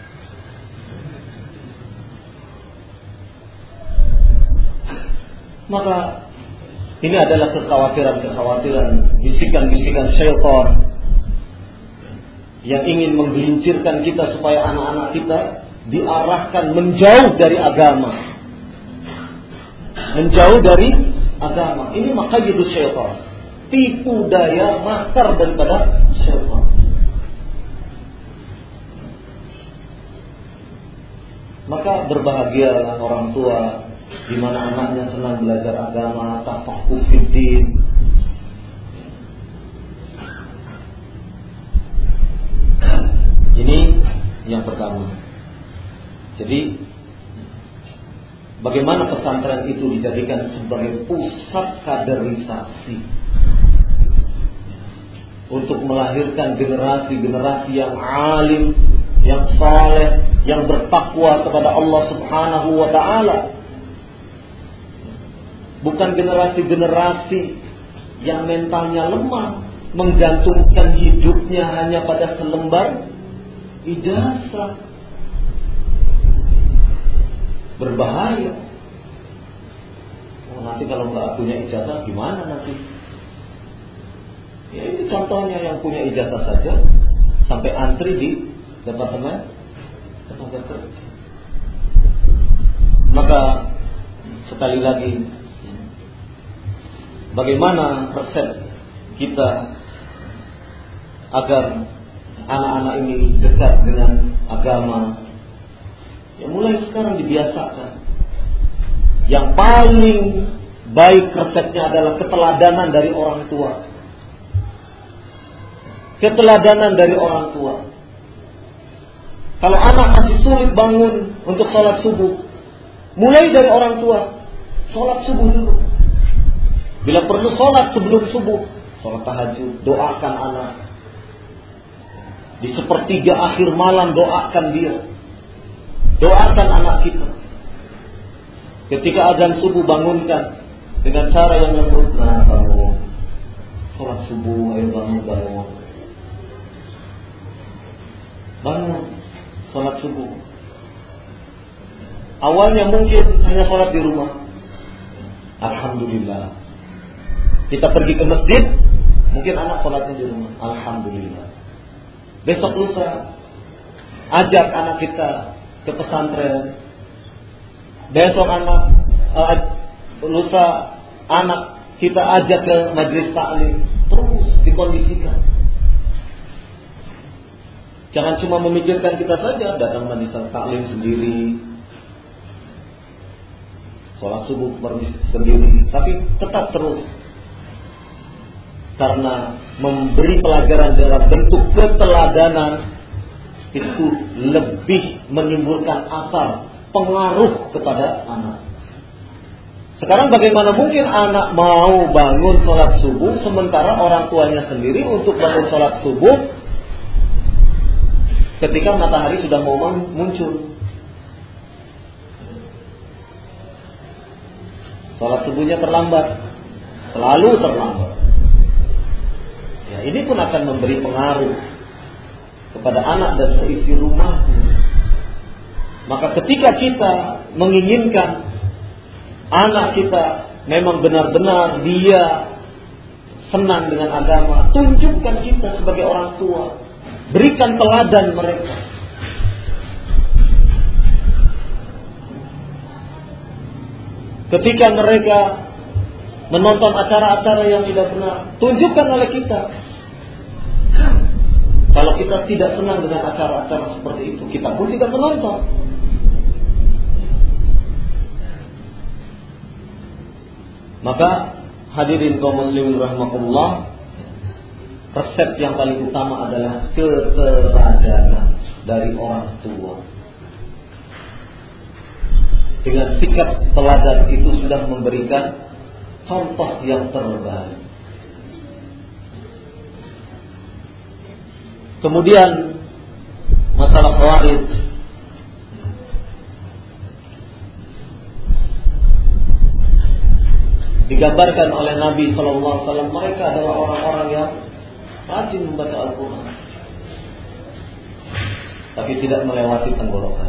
Maka ini adalah kekhawatiran-kekhawatiran, bisikan-bisikan syaitan yang ingin menggelincirkan kita supaya anak-anak kita diarahkan menjauh dari agama, menjauh dari agama. Ini makayyidu syaitan, tipu daya makar daripada syaitan. Maka berbahagialah orang tua di mana anaknya senang belajar agama, tafaqquh fiddin. Ini yang pertama. Jadi bagaimana pesantren itu dijadikan sebagai pusat kaderisasi untuk melahirkan generasi-generasi yang alim, yang saleh, yang bertakwa kepada Allah Subhanahu wa taala. Bukan generasi-generasi yang mentalnya lemah, menggantungkan hidupnya hanya pada selembar ijazah. Berbahaya. Oh, nanti kalau nggak punya ijazah gimana nanti? Ya itu contohnya, yang punya ijazah saja sampai antri di departemen tenaga kerja. Maka sekali lagi, bagaimana resep kita agar anak-anak ini dekat dengan agama? Ya mulai sekarang dibiasakan. Yang paling baik resepnya adalah keteladanan dari orang tua. Keteladanan dari orang tua. Kalau anak masih sulit bangun untuk sholat subuh, mulai dari orang tua, sholat subuh dulu. Bila perlu sholat sebelum subuh, sholat tahajud, doakan anak. Di sepertiga akhir malam doakan dia. Doakan anak kita. Ketika azan subuh bangunkan dengan cara yang lembut. Nah, bangun. Sholat subuh, ayo bangun, bangun. Bangun, sholat subuh. Awalnya mungkin hanya sholat di rumah. Alhamdulillah. Kita pergi ke masjid, mungkin anak sholatnya di rumah. Alhamdulillah. Besok lusa, ajak anak kita ke pesantren. Besok anak uh, lusa anak kita ajak ke majelis taklim. Terus dikondisikan. Jangan cuma memikirkan kita saja, datang majelis taklim sendiri, sholat subuh sendiri, tapi tetap terus. Karena memberi pelajaran dalam bentuk keteladanan itu lebih menimbulkan asar, pengaruh kepada anak. Sekarang bagaimana mungkin anak mau bangun sholat subuh sementara orang tuanya sendiri untuk bangun sholat subuh ketika matahari sudah mau muncul. Sholat subuhnya terlambat, selalu terlambat. Ya, ini pun akan memberi pengaruh kepada anak dan seisi rumahnya. Maka ketika kita menginginkan anak kita memang benar-benar dia senang dengan agama, tunjukkan kita sebagai orang tua, berikan teladan mereka. Ketika mereka menonton acara-acara yang tidak benar, tunjukkan oleh kita. Kalau kita tidak senang dengan acara-acara seperti itu, kita pun tidak menonton. Maka hadirin kaum muslimin rahimakumullah, resep yang paling utama adalah keteladanan dari orang tua. Dengan sikap teladan itu sudah memberikan contoh yang terbaik. Kemudian masalah khawarij. Digambarkan oleh Nabi Sallallahu Alaihi Wasallam, mereka adalah orang-orang yang rajin membaca Al-Quran, tapi tidak melewati tenggorokan.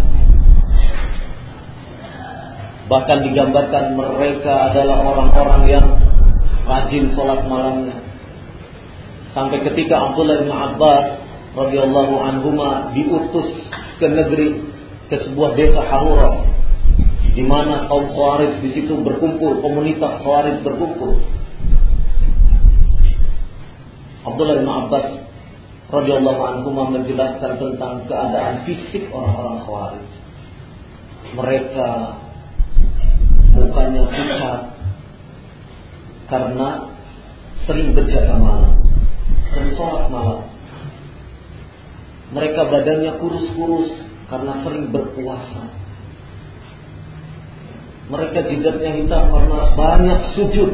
Bahkan digambarkan mereka adalah orang-orang yang rajin sholat malamnya. Sampai ketika Abdullah bin Abbas radhiyallahu anhuma diutus ke negeri, ke sebuah desa Harura, di mana kaum Khawarij di situ berkumpul, komunitas Khawarij berkumpul. Abdullah bin Abbas radhiyallahu anhuma menjelaskan tentang keadaan fisik orang-orang Khawarij. Mereka mukanya pucat karena sering berjaga malam, sering sholat malam. Mereka badannya kurus-kurus karena sering berpuasa. Mereka jidatnya hitam karena banyak sujud.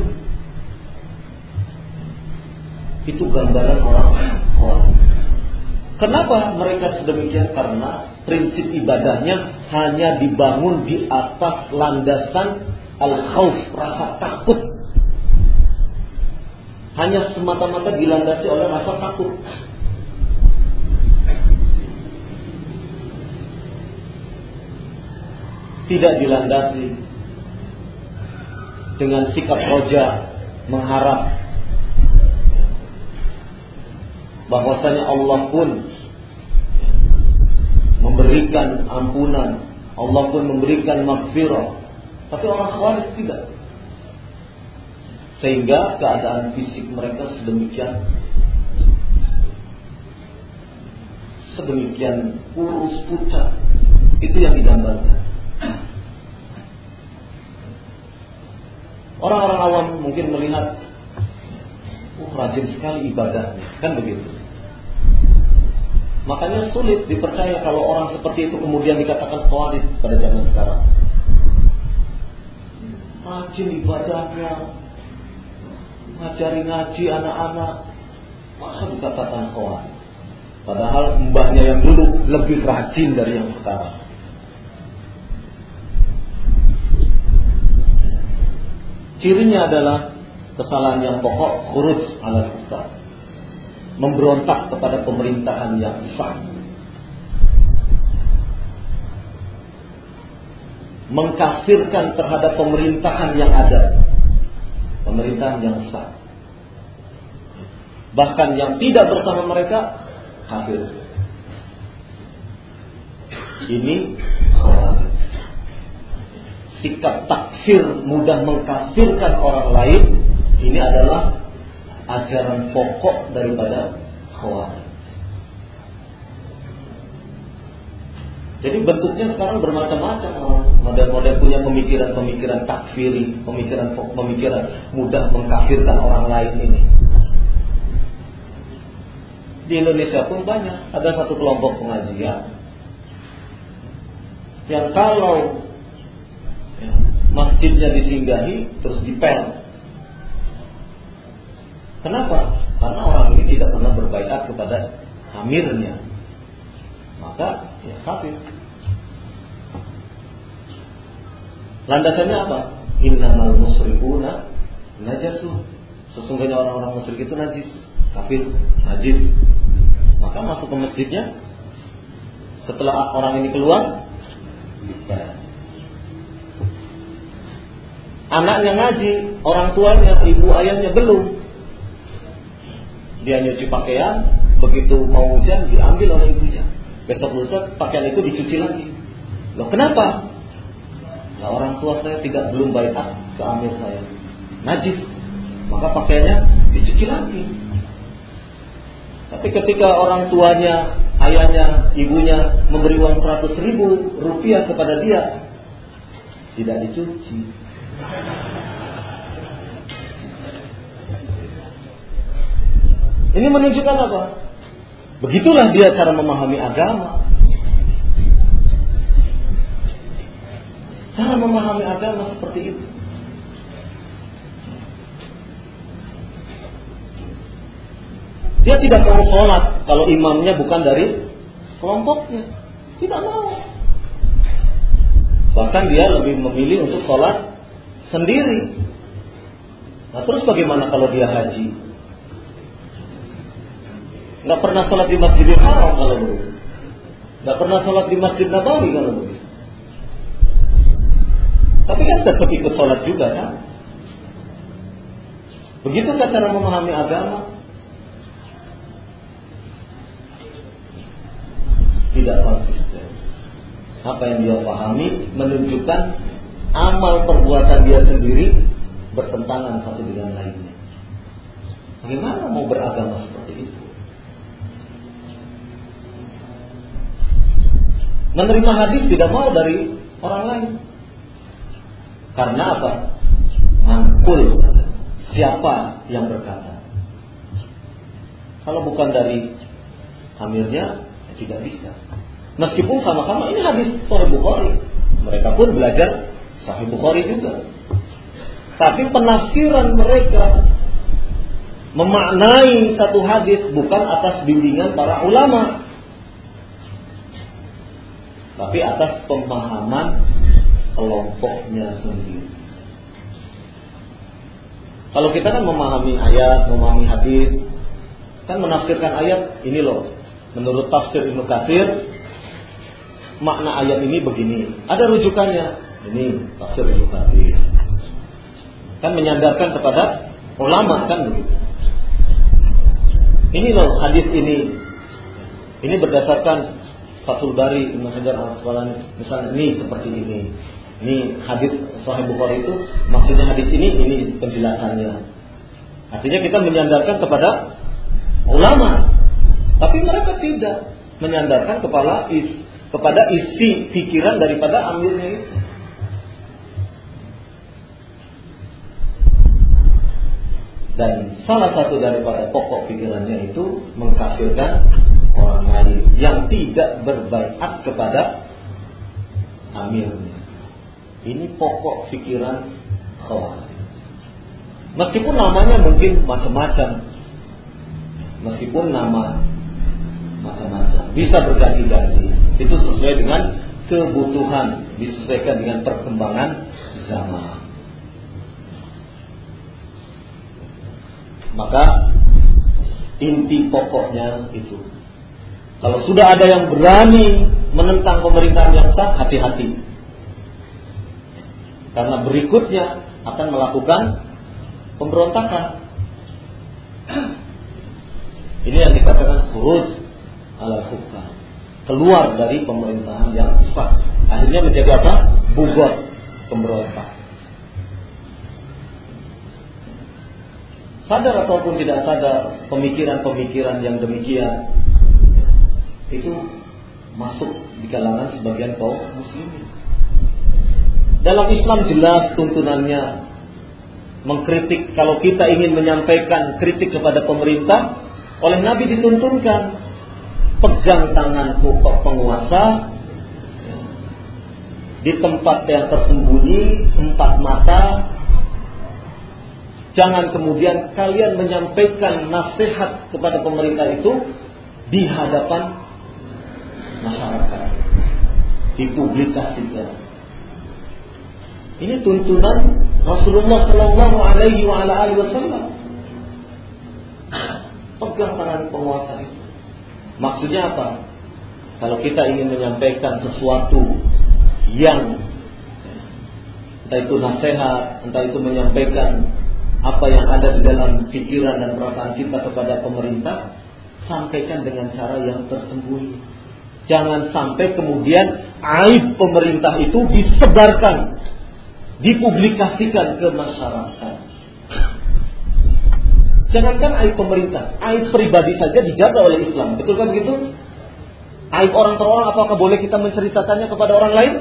Itu gambaran orang Khawarij. Kenapa mereka sedemikian? Karena prinsip ibadahnya hanya dibangun di atas landasan al-khauf, rasa takut. Hanya semata-mata dilandasi oleh rasa takut. Tidak dilandasi dengan sikap roja, mengharap bahwasanya Allah pun memberikan ampunan, Allah pun memberikan maghfirah. Tapi orang Khawarij tidak. Sehingga keadaan fisik mereka sedemikian sedemikian kurus pucat. Itu yang digambarkan. Orang-orang awam mungkin melihat, oh rajin sekali ibadahnya, kan begitu. Makanya sulit dipercaya kalau orang seperti itu kemudian dikatakan Khawarij pada zaman sekarang. Rajin ibadahnya, ngajari ngaji anak-anak, masa dikatakan Khawarij? Padahal mbahnya yang dulu lebih rajin dari yang sekarang. Cirinya adalah kesalahan yang pokok, khuruj ala Islam, memberontak kepada pemerintahan yang sah, mengkafirkan terhadap pemerintahan yang ada, pemerintahan yang sah. Bahkan yang tidak bersama mereka kafir. Ini Khawarij. Sikap takfir, mudah mengkafirkan orang lain, ini adalah ajaran pokok daripada Khawarij. Jadi bentuknya sekarang bermacam-macam. Model-model punya pemikiran-pemikiran takfiri, pemikiran-pemikiran mudah mengkafirkan orang lain ini. Di Indonesia pun banyak. Ada satu kelompok pengajian yang kalau masjidnya disinggahi terus dipel. Kenapa? Karena orang ini tidak pernah berbaiat kepada amirnya, maka ya kafir. Landasannya apa? Innamal musyrikuna najasun. Sesungguhnya orang-orang musyrik itu najis, kafir, najis. Maka masuk ke masjidnya, setelah orang ini keluar, dipel. Anaknya ngaji, orang tuanya, ibu ayahnya belum. Dia nyuci pakaian, begitu mau hujan diambil oleh ibunya. Besok lusa pakaian itu dicuci lagi. Loh kenapa? Nah, orang tua saya tidak belum baiat ke amir saya, najis, maka pakaiannya dicuci lagi. Tapi ketika orang tuanya, ayahnya, ibunya memberi uang seratus ribu rupiah kepada dia, tidak dicuci. Ini menunjukkan apa? Begitulah dia cara memahami agama. Cara memahami agama seperti itu. Dia tidak mau sholat kalau imamnya bukan dari kelompoknya. Tidak mau. Bahkan dia lebih memilih untuk sholat sendiri. Nah terus bagaimana kalau dia haji? Nggak pernah sholat di Masjidil Haram kalau begitu. Nggak pernah sholat di Masjid Nabawi kalau begitu. Tapi kan tetap ikut sholat juga kan? Begitukah cara memahami agama? Tidak konsisten. Apa yang dia pahami menunjukkan amal perbuatan dia sendiri bertentangan satu dengan lainnya. Bagaimana mau beragama seperti itu? Menerima hadis tidak mau dari orang lain. Karena apa? Mangkul. Siapa yang berkata? Kalau bukan dari amirnya, Tidak bisa. Meskipun sama-sama ini hadis Sahih Bukhari, mereka pun belajar Sahih Bukhari juga. Tapi penafsiran mereka memaknai satu hadis bukan atas bimbingan para ulama, tapi atas pemahaman kelompoknya sendiri. Kalau kita kan memahami ayat, memahami hadis, kan menafsirkan ayat, ini loh, menurut tafsir Ibnu Katsir, makna ayat ini begini. Ada rujukannya, ini tafsir Ibnu Katsir. Kan menyandarkan kepada ulama kan begitu. Ini loh hadis ini. Ini berdasarkan Fathul Bari Ibnu Hajar Al-Asqalani. Misalnya ini seperti ini. Ini hadis Sahih Bukhari itu maksudnya hadis ini, ini penjelasannya. Artinya kita menyandarkan kepada ulama. Tapi mereka tidak menyandarkan kepada is, kepada isi pikiran daripada amirnya itu. Dan salah satu daripada pokok pikirannya itu mengkafirkan orang lain yang tidak berbaiat kepada amirnya. Ini pokok pikiran Khawarij. Meskipun namanya mungkin macam-macam, meskipun nama macam-macam, bisa berganti-ganti. Itu sesuai dengan kebutuhan, disesuaikan dengan perkembangan zaman. Maka inti pokoknya itu, kalau sudah ada yang berani menentang pemerintahan yang sah, hati-hati, karena berikutnya akan melakukan pemberontakan. Ini yang dikatakan khuruj ala hukam, keluar dari pemerintahan yang sah. Akhirnya menjadi apa? Bugot, pemberontak. Sadar ataupun tidak sadar, pemikiran-pemikiran yang demikian itu masuk di kalangan sebagian kaum muslimin. Dalam Islam jelas tuntunannya mengkritik. Kalau kita ingin menyampaikan kritik kepada pemerintah, oleh Nabi dituntunkan, pegang tangan penguasa di tempat yang tersembunyi, empat mata. Jangan kemudian kalian menyampaikan nasihat kepada pemerintah itu di hadapan masyarakat, dipublikasikan. Ini tuntunan Rasulullah Sallallahu Alaihi Wasallam. Pegang tangan penguasa itu. Maksudnya apa? Kalau kita ingin menyampaikan sesuatu yang entah itu nasihat, entah itu menyampaikan apa yang ada di dalam pikiran dan perasaan kita kepada pemerintah, sampaikan dengan cara yang tersembunyi. Jangan sampai kemudian aib pemerintah itu disebarkan, dipublikasikan ke masyarakat. Jangankan aib pemerintah, aib pribadi saja dijaga oleh Islam. Betul kan begitu? Aib orang per orang, apakah boleh kita menceritakannya kepada orang lain?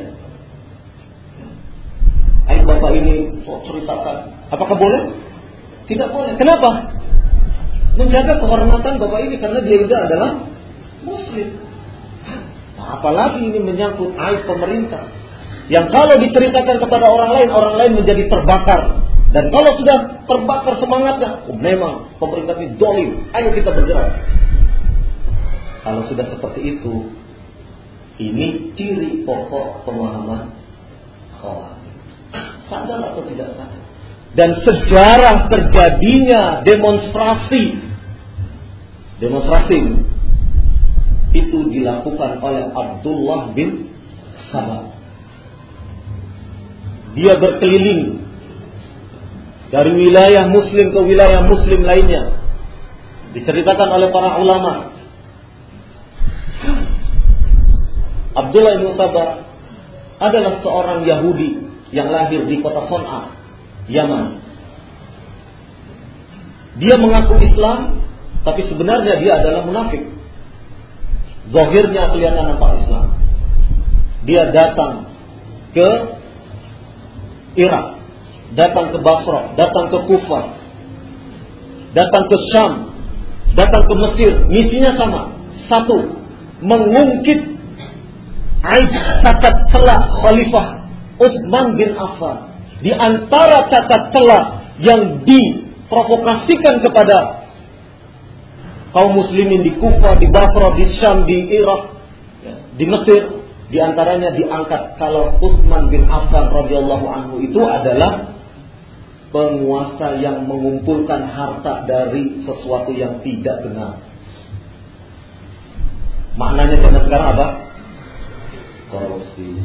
Aib bapak ini, oh, ceritakan. Apakah boleh? Tidak boleh. Kenapa? Menjaga kehormatan bapak ini, karena dia juga adalah muslim. Nah, apalagi ini menyangkut aib pemerintah, yang kalau diceritakan kepada orang lain, orang lain menjadi terbakar. Dan kalau sudah terbakar semangatnya, oh, memang pemerintah ini dolim, ayo kita bergerak. Kalau sudah seperti itu, ini ciri pokok pemahaman Khawarij. Sadar atau tidak sadar? Dan sejarah terjadinya demonstrasi Demonstrasi itu dilakukan oleh Abdullah bin Sabah. Dia berkeliling dari wilayah muslim ke wilayah muslim lainnya. Diceritakan oleh para ulama, Abdullah bin Sabah adalah seorang Yahudi yang lahir di kota Son'a, Yaman. Dia mengaku Islam, tapi sebenarnya dia adalah munafik. Zahirnya kelihatan nampak Islam. Dia datang ke Irak, datang ke Basra, datang ke Kufah, datang ke Syam, datang ke Mesir. Misinya sama, satu, mengungkit aib cacat celak Khalifah Utsman bin Affan. Di antara cacat celak yang diprovokasikan kepada kaum muslimin di Kufah, di Basra, di Syam, di Irak, di Mesir, di antaranya diangkat kalau Utsman bin Affan radhiyallahu anhu itu adalah penguasa yang mengumpulkan harta dari sesuatu yang tidak benar. Maknanya zaman sekarang apa? Korupsi.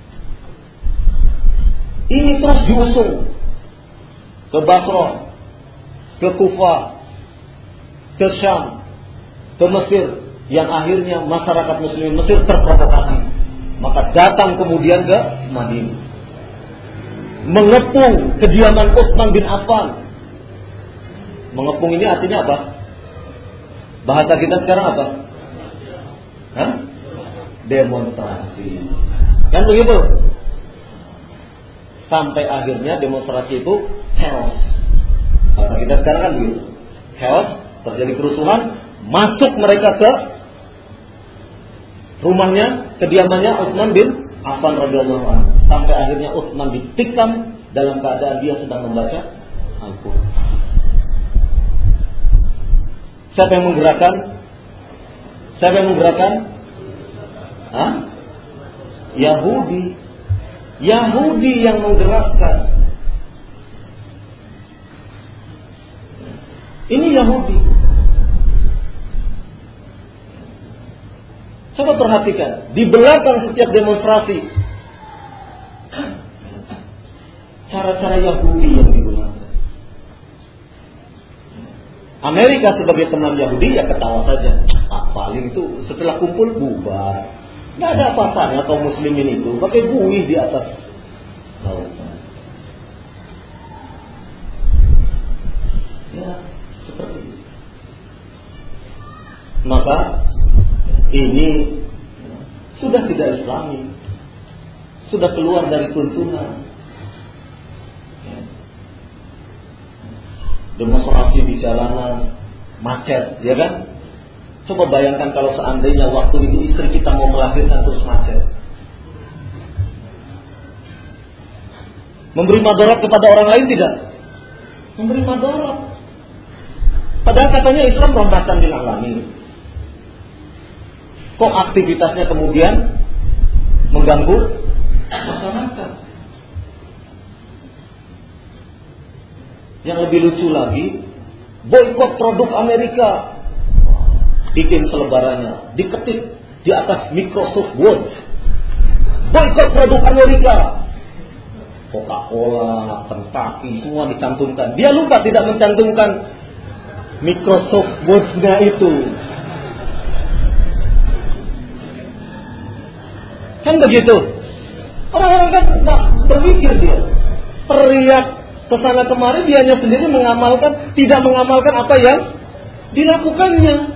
Ini terus diusung ke Basra, ke Kufah, ke Syam, ke Mesir, yang akhirnya masyarakat muslim Mesir terprovokasi. Maka datang kemudian ke Madinah, mengepung kediaman Utsman bin Affan. Mengepung ini artinya apa? Bahasa kita sekarang apa? Hah? Demonstrasi. Kan begitu? Sampai akhirnya demonstrasi itu chaos. Bahasa kita sekarang kan begitu. Chaos, terjadi kerusuhan, masuk mereka ke rumahnya, kediamannya Utsman bin Affan radhiyallahu anhu. Sampai akhirnya Utsman ditikam dalam keadaan dia sedang membaca Al-Qur'an. Siapa yang menggerakkan? Siapa yang menggerakkan? Hah? Yahudi. Yahudi yang menggerakkan. Ini Yahudi. Coba perhatikan, di belakang setiap demonstrasi cara-cara Yahudi yang digunakan. Amerika sebagai teman Yahudi ya ketawa saja. Ah, paling itu setelah kumpul bubar. Nggak ada apa-apanya kaum muslimin itu pakai buih di atas lautan. Ya, seperti itu. Maka ini sudah tidak Islami, sudah keluar dari tuntunan. Demonstrasi di jalanan macet, ya kan? Coba bayangkan kalau seandainya waktu itu istri kita mau melahirkan terus macet. Memberi madarat kepada orang lain tidak? Memberi madarat. Padahal katanya Islam rahmatan lil alamin. Kok aktivitasnya kemudian mengganggu masyarakat? Yang lebih lucu lagi, boikot produk Amerika. Bikin selebarannya, diketik di atas Microsoft Word. Boikot produk Amerika. Coca-Cola, Kentucky, semua dicantumkan. Dia lupa tidak mencantumkan Microsoft Word-nya itu. Kan begitu. Orang-orang kan tak berpikir dia. Teriak kesana kemari, dia hanya sendiri mengamalkan, tidak mengamalkan apa yang dilakukannya.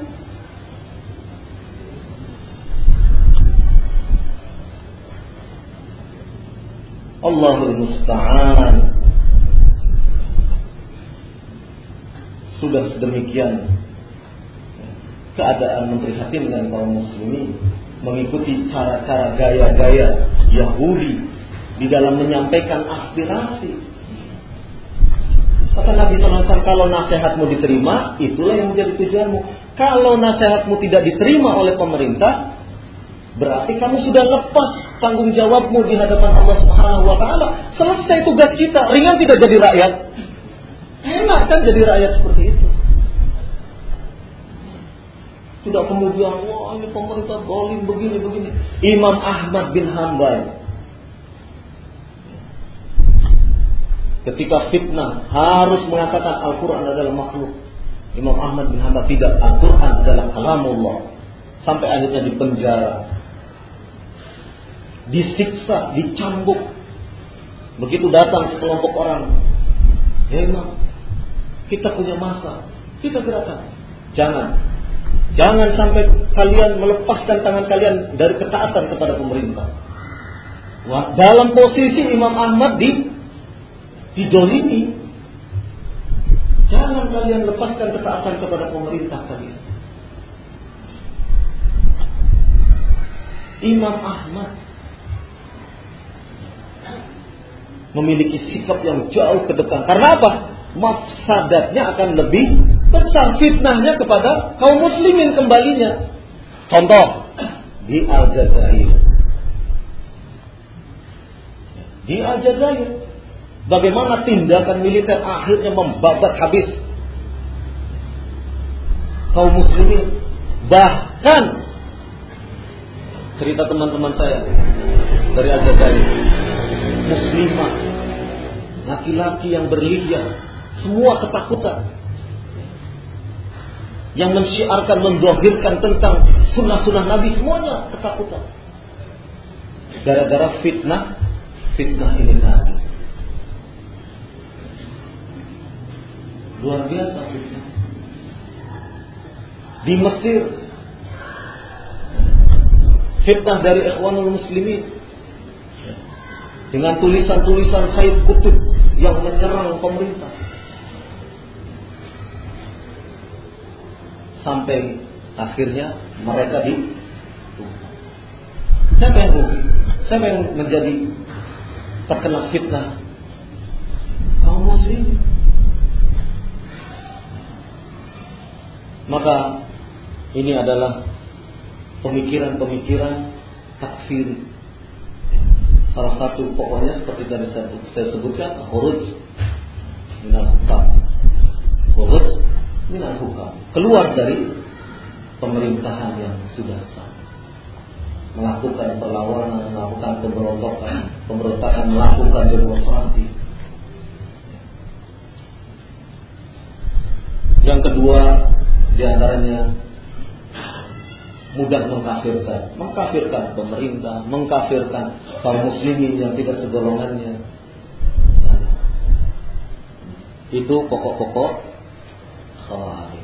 Allahul musta'an. Sudah sedemikian keadaan memprihatinkan kaum muslimin, mengikuti cara-cara gaya-gaya Yahudi di dalam menyampaikan aspirasi. Kata Nabi shallallahu alaihi wasallam, kalau nasihatmu diterima, itulah yang menjadi tujuanmu. Kalau nasihatmu tidak diterima oleh pemerintah, berarti kamu sudah lepas tanggung jawabmu di hadapan Allah Subhanahu wa taala. Selesai tugas kita. Ringan tidak jadi rakyat? Enak kan jadi rakyat seperti itu. Tidak kemudian, wah ini pemerintah zalim begini-begini. Imam Ahmad bin Hanbal ketika fitnah harus mengatakan Al-Quran adalah makhluk. Imam Ahmad bin Hanbal tidak, Al-Quran adalah kalamullah. Sampai akhirnya dipenjara, disiksa, dicambuk. Begitu datang sekelompok orang, ya Imam, kita punya masa, kita gerakan. Jangan, jangan sampai kalian melepaskan tangan kalian dari ketaatan kepada pemerintah. Wah, dalam posisi Imam Ahmad di didolimi, jangan kalian lepaskan ketaatan kepada pemerintah kalian. Imam Ahmad memiliki sikap yang jauh ke depan. Karena apa? Mafsadatnya akan lebih besar, fitnahnya kepada kaum muslimin kembalinya. Contoh di Aljazair. Di Aljazair, bagaimana tindakan militer akhirnya membabat habis kaum muslimin. Bahkan cerita teman-teman saya dari Aljazair, muslimah, laki-laki yang berlidah, semua ketakutan, yang mensyiarkan, mendhahirkan tentang sunnah-sunnah Nabi, semuanya ketakutan. Gara-gara fitnah, fitnah ini tadi. Luar biasa fitnah. Di Mesir, fitnah dari Ikhwanul Muslimin dengan tulisan-tulisan Sayyid Qutb yang menyerang pemerintah. Sampai akhirnya mereka di siapa yang rugi? Siapa yang menjadi terkena fitnah? Kaum muslim. Maka ini adalah pemikiran-pemikiran takfir. Salah satu pokoknya seperti tadi saya sebutkan, khuruj minal hukam. Khuruj minal hukam. Keluar dari pemerintahan yang sudah sah. Melakukan perlawanan, melakukan pemberontakan, pemberontakan, melakukan demonstrasi. Yang kedua, di antaranya mudah mengkafirkan, mengkafirkan pemerintah, mengkafirkan kaum muslimin yang tidak segolongannya. Itu pokok-pokok khawarij.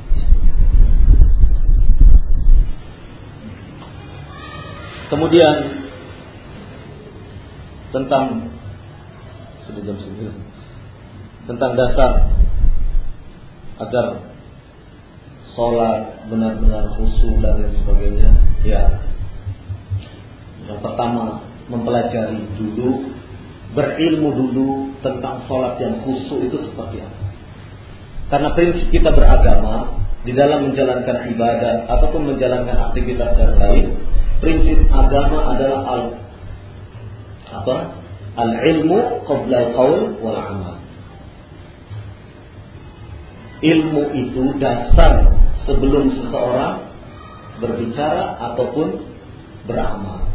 Kemudian tentang sudah jam sembilan, tentang dasar agar sholat benar-benar khusyuk dan lain sebagainya. Ya, yang pertama mempelajari dulu, berilmu dulu tentang sholat yang khusyuk itu seperti apa. Karena prinsip kita beragama di dalam menjalankan ibadah ataupun menjalankan aktivitas yang lain, prinsip agama adalah al apa? Al-ilmu qabla al-qaul wal amal. Ilmu itu dasar sebelum seseorang berbicara ataupun beramal.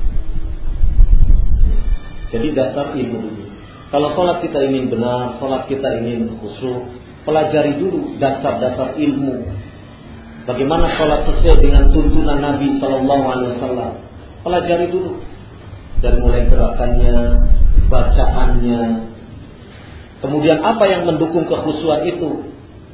Jadi dasar ilmu dulu. Kalau sholat kita ingin benar, sholat kita ingin khusyuk, pelajari dulu dasar-dasar ilmu. Bagaimana sholat sesuai dengan tuntunan Nabi Sallallahu Alaihi Wasallam. Pelajari dulu dari mulai gerakannya, bacaannya. Kemudian apa yang mendukung kekhusyuan itu?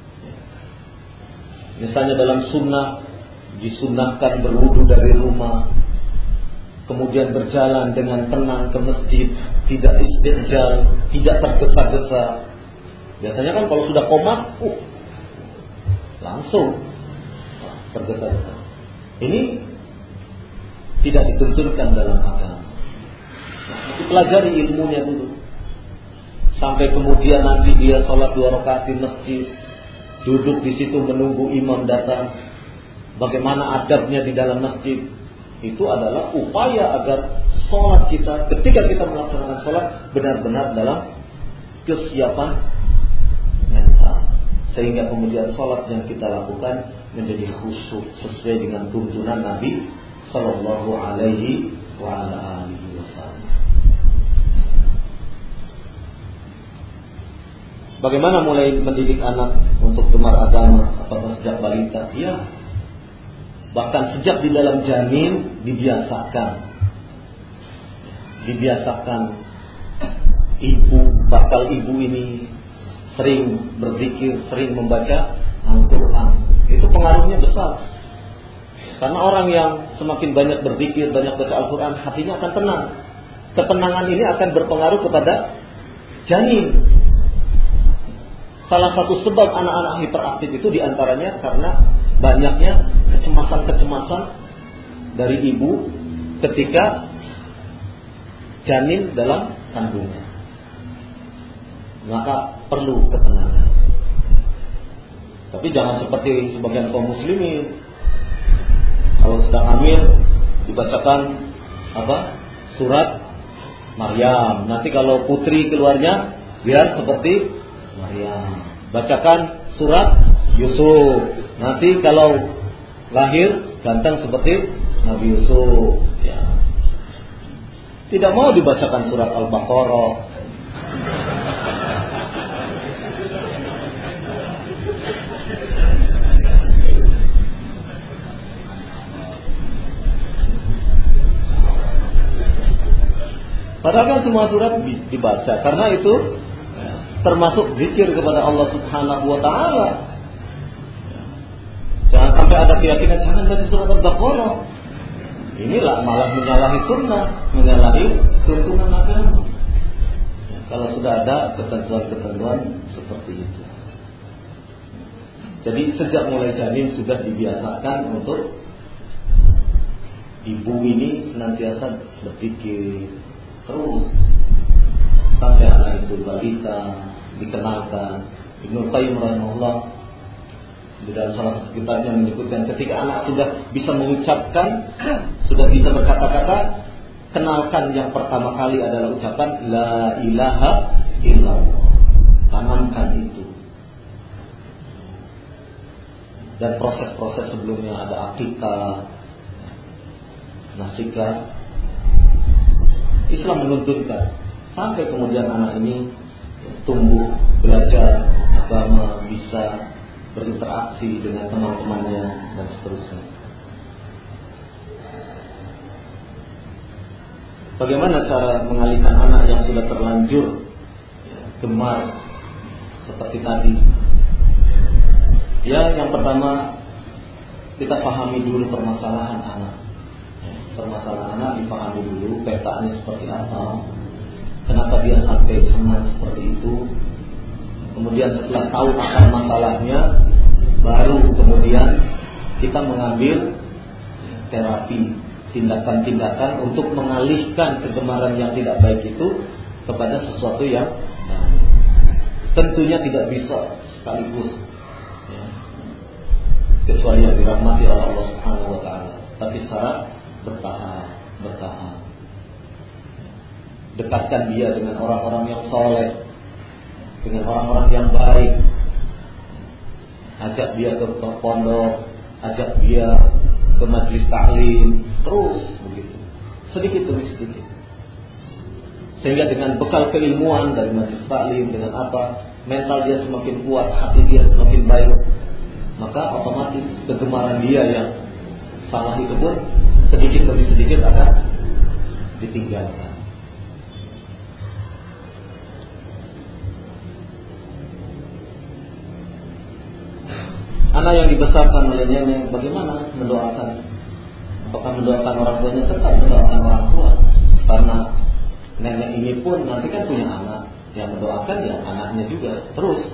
Misalnya dalam sunnah disunnahkan berwudu dari rumah, kemudian berjalan dengan tenang ke masjid, tidak istijal, tidak tergesa-gesa. Biasanya kan kalau sudah komat, uh, langsung tergesa-gesa. Ini tidak dituntunkan dalam agama. Nah, pelajari ilmunya dulu, sampai kemudian nanti dia sholat dua rakaat di masjid, duduk di situ menunggu imam datang. Bagaimana adabnya di dalam masjid? Itu adalah upaya agar sholat kita, ketika kita melaksanakan sholat, benar-benar dalam kesiapan mental, sehingga kemudian sholat yang kita lakukan menjadi khusyuk sesuai dengan tuntunan Nabi Sallallahu Alaihi Wasallam. Bagaimana mulai mendidik anak untuk gemar agama? Apakah sejak balita? Ya, bahkan sejak di dalam janin dibiasakan, dibiasakan ibu, bakal ibu ini sering berzikir, sering membaca Al-Quran. Itu pengaruhnya besar. Karena orang yang semakin banyak berzikir, banyak baca Al-Quran, hatinya akan tenang. Ketenangan ini akan berpengaruh kepada janin. Salah satu sebab anak-anak hiperaktif itu diantaranya karena banyaknya kecemasan-kecemasan dari ibu ketika janin dalam kandungan. Maka perlu ketenangan. Tapi jangan seperti sebagian kaum muslimin, kalau sedang hamil dibacakan apa? Surat Maryam. Nanti kalau putri keluarnya biar seperti Maryam. Bacakan surat Yusuf. Nanti kalau lahir ganteng seperti Nabi Yusuf. Ya. Tidak mau dibacakan surat Al-Baqarah. Padahal kan semua surat dibaca, karena itu termasuk zikir kepada Allah Subhanahu wa taala. Jangan sampai ada keyakinan jangan baca surat Al-Baqarah. Inilah malah menyalahi sunnah, menyalahi tuntunan agama. Ya, kalau sudah ada ketentuan-ketentuan seperti itu. Jadi sejak mulai janin sudah dibiasakan untuk ibu ini senantiasa berpikir terus sampai anak itu balita dikenalkan. Ibnu Qayyim rahimahullah di dalam salah satu kitabnya menyebutkan ketika anak sudah bisa mengucapkan, sudah bisa berkata-kata, kenalkan yang pertama kali adalah ucapan la ilaha illallah. Tanamkan itu. Dan proses-proses sebelumnya ada akikah, nasikah. Islam menuntunkan sampai kemudian anak ini tumbuh, belajar agama, bisa berinteraksi dengan teman-temannya dan seterusnya. Bagaimana cara mengalihkan anak yang sudah terlanjur gemar seperti tadi? Ya, yang pertama kita pahami dulu permasalahan anak. Permasalahan anak dipahami dulu, petanya seperti apa, kenapa dia sampai senang seperti itu. Kemudian setelah tahu akar masalahnya, baru kemudian kita mengambil terapi, tindakan-tindakan untuk mengalihkan kegemaran yang tidak baik itu kepada sesuatu yang baik. Tentunya tidak bisa sekaligus, ya, kecuali yang dirahmati oleh Allah Subhanahu wa taala. Tapi syarat bertahap, bertahap. Dekatkan dia dengan orang-orang yang soleh, dengan orang-orang yang baik. Ajak dia ke pondok, ajak dia ke majelis taklim, terus begitu, sedikit demi sedikit. Sehingga dengan bekal keilmuan dari majelis taklim, dengan apa, mental dia semakin kuat, hati dia semakin baik, maka otomatis kegemaran dia yang salah itu pun sedikit demi sedikit akan ditinggalkan. Anak yang dibesarkan oleh nenek, bagaimana mendoakan? Apakah mendoakan orang tuanya? Tetap mendoakan orang tua, karena nenek ini pun nanti kan punya anak, yang mendoakan ya anaknya juga terus.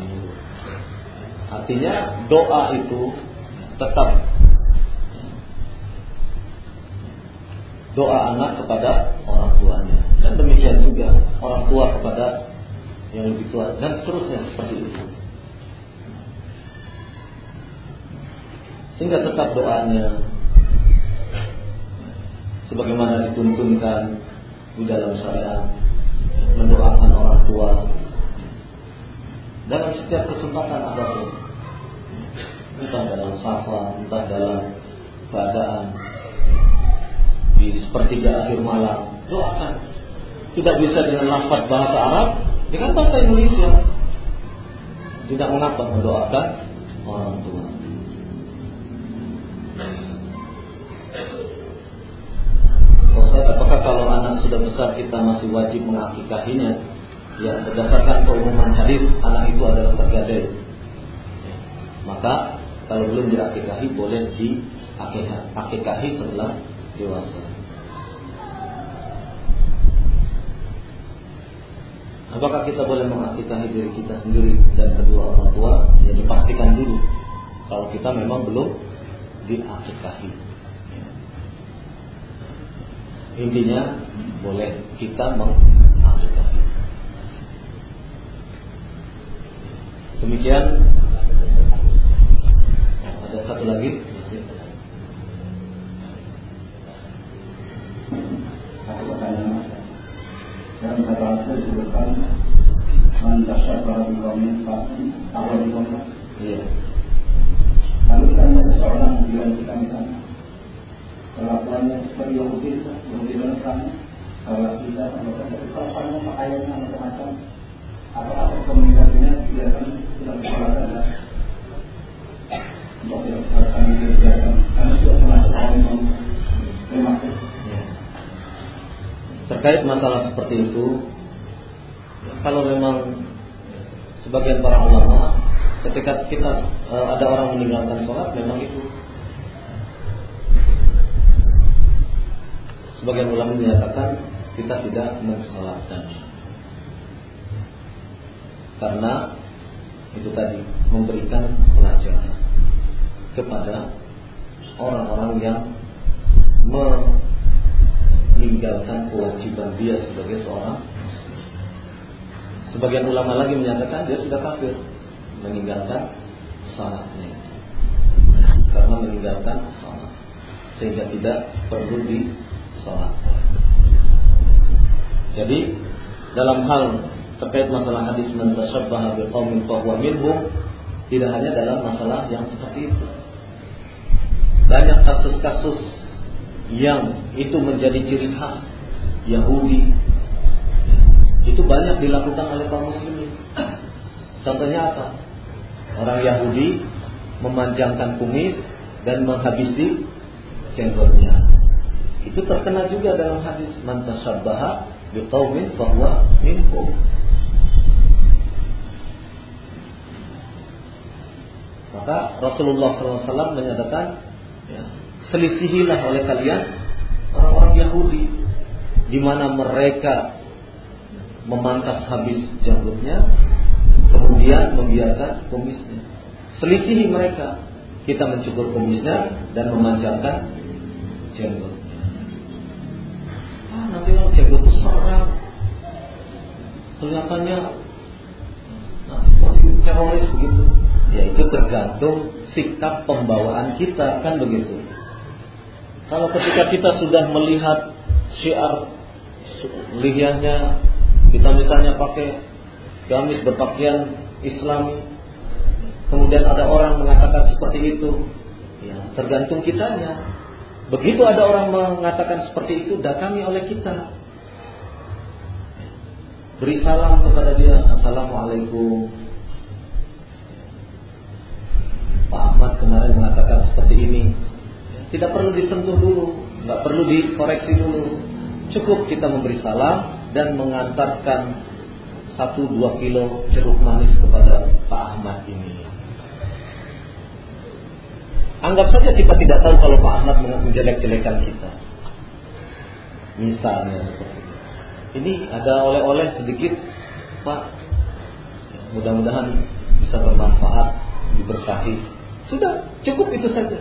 Artinya doa itu tetap doa anak kepada orang tuanya, dan demikian juga orang tua kepada yang lebih tua, dan seterusnya seperti itu. Sehingga tetap doanya sebagaimana dituntunkan di dalam syariat, mendoakan orang tua dalam setiap kesempatan apapun, entah dalam safar, entah dalam keadaan di sepertiga akhir malam, doakan. Tidak bisa dengan lafaz bahasa Arab, dengan bahasa Indonesia. Tidak mengapa mendoakan orang tua. Apakah kalau anak sudah besar kita masih wajib mengakikahinya? Ya, berdasarkan keumuman hadis, anak itu adalah tergadai. Ya. Maka kalau belum diakikahi boleh diakikahi setelah dewasa. Apakah kita boleh mengakikahi diri kita sendiri dan kedua orang tua? Ya, dipastikan dulu kalau kita memang belum diakikahi. Intinya boleh kita mengaplikasi. Demikian. Oh, ada satu lagi. Satu pertanyaan. Dalam kata Allah disebutkan mentasyabaha biqaumin fa'huwa minhum. Iya. Lalu kita lihat seseorang bilang kita misalnya kelakuannya seperti Yahudi, Yahudi Nasrani, kalau kita kelakuannya pakaiannya macam-macam, apa-apa komunikasinya tidak akan tidak berkolaborasi dan untuk tidak akan dikerjakan karena sudah termasuk orang yang termasuk. Terkait masalah seperti itu, kalau memang sebagian para ulama ketika kita e, ada orang meninggalkan sholat, memang itu sebagian ulama menyatakan kita tidak mensolatkannya karena itu tadi memberikan pelajaran kepada orang-orang yang meninggalkan kewajiban dia sebagai seorang muslim. Sebagian ulama lagi menyatakan dia sudah kafir meninggalkan salatnya itu karena meninggalkan salat sehingga tidak perlu disalatkan. Jadi dalam hal terkait masalah hadis man tashabbaha biqaumin fahuwa minhum, tidak hanya dalam masalah yang seperti itu. Banyak kasus-kasus yang itu menjadi ciri khas Yahudi, itu banyak dilakukan oleh kaum muslimin. Contohnya apa? Orang Yahudi memanjangkan kumis dan menghabisi jenggotnya. Itu terkena juga dalam hadis man tashabbaha biqaumin fahuwa minhum. Maka Rasulullah shallallahu alaihi wasallam menyatakan, ya, selisihilah oleh kalian orang-orang Yahudi, di mana mereka memangkas habis janggutnya, kemudian membiarkan kumisnya. Selisihi mereka, kita mencukur kumisnya dan memanjangkan jenggotnya. Ah, nanti kalau jenggot itu seram, kelihatannya nah, seperti teroris begitu. Ya itu tergantung sikap pembawaan kita, kan begitu. Kalau ketika kita sudah melihat syiar lihyahnya, kita misalnya pakai gamis berpakaian Islami, kemudian ada orang mengatakan seperti itu, ya tergantung kitanya. Begitu ada orang mengatakan seperti itu, datangi oleh kita, beri salam kepada dia, assalamualaikum, Pak Ahmad kemarin mengatakan seperti ini. Tidak perlu disentuh dulu, nggak perlu dikoreksi dulu. Cukup kita memberi salam dan mengantarkan satu dua kilo jeruk manis kepada Pak Ahmad ini. Anggap saja kita tidak tahu kalau Pak Ahmad menjelek-jelekan kita. Misalnya seperti ini. Ini ada oleh-oleh sedikit, Pak. Mudah-mudahan bisa bermanfaat, diberkahi. Sudah, cukup itu saja.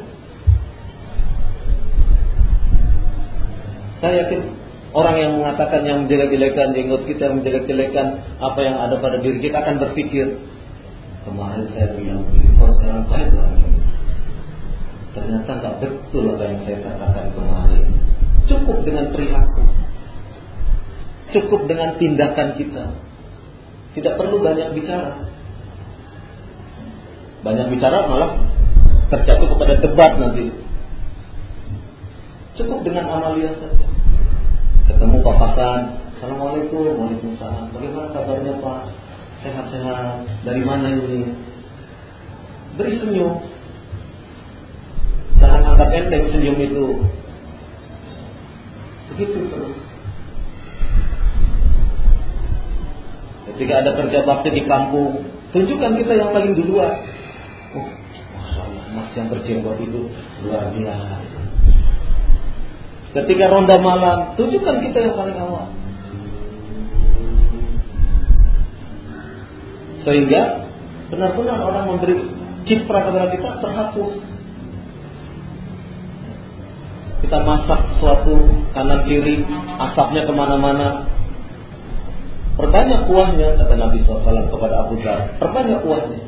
Saya yakin orang yang mengatakan yang menjelek-jelekan jenggot kita, yang menjelek-jelekan apa yang ada pada diri kita akan berpikir, kemarin saya bilang begini, kok sekarang baik orangnya. Ternyata tak betul apa yang saya katakan kemarin. Cukup dengan perilaku, cukup dengan tindakan kita. Tidak perlu banyak bicara. Banyak bicara malah terjatuh kepada debat nanti. Cukup dengan amalia saja. Ketemu papasan, assalamualaikum, waalaikumsalam. Bagaimana kabarnya Pak? Sehat-sehat. Dari mana ini? Beri senyum. Jangan anggap enteng senyum itu. Begitu terus. Ketika ada kerja bakti di kampung, tunjukkan kita yang paling duluan. Oh, masya Allah, mas yang berjenggot itu luar biasa. Ketika ronda malam, tunjukkan kita yang paling awal. Sehingga benar-benar orang memberi citra kepada kita terhapus. kita masak sesuatu kanan kiri, asapnya kemana-mana. Perbanyak kuahnya, kata Nabi shallallahu alaihi wasallam kepada Abu Dzar. Perbanyak kuahnya.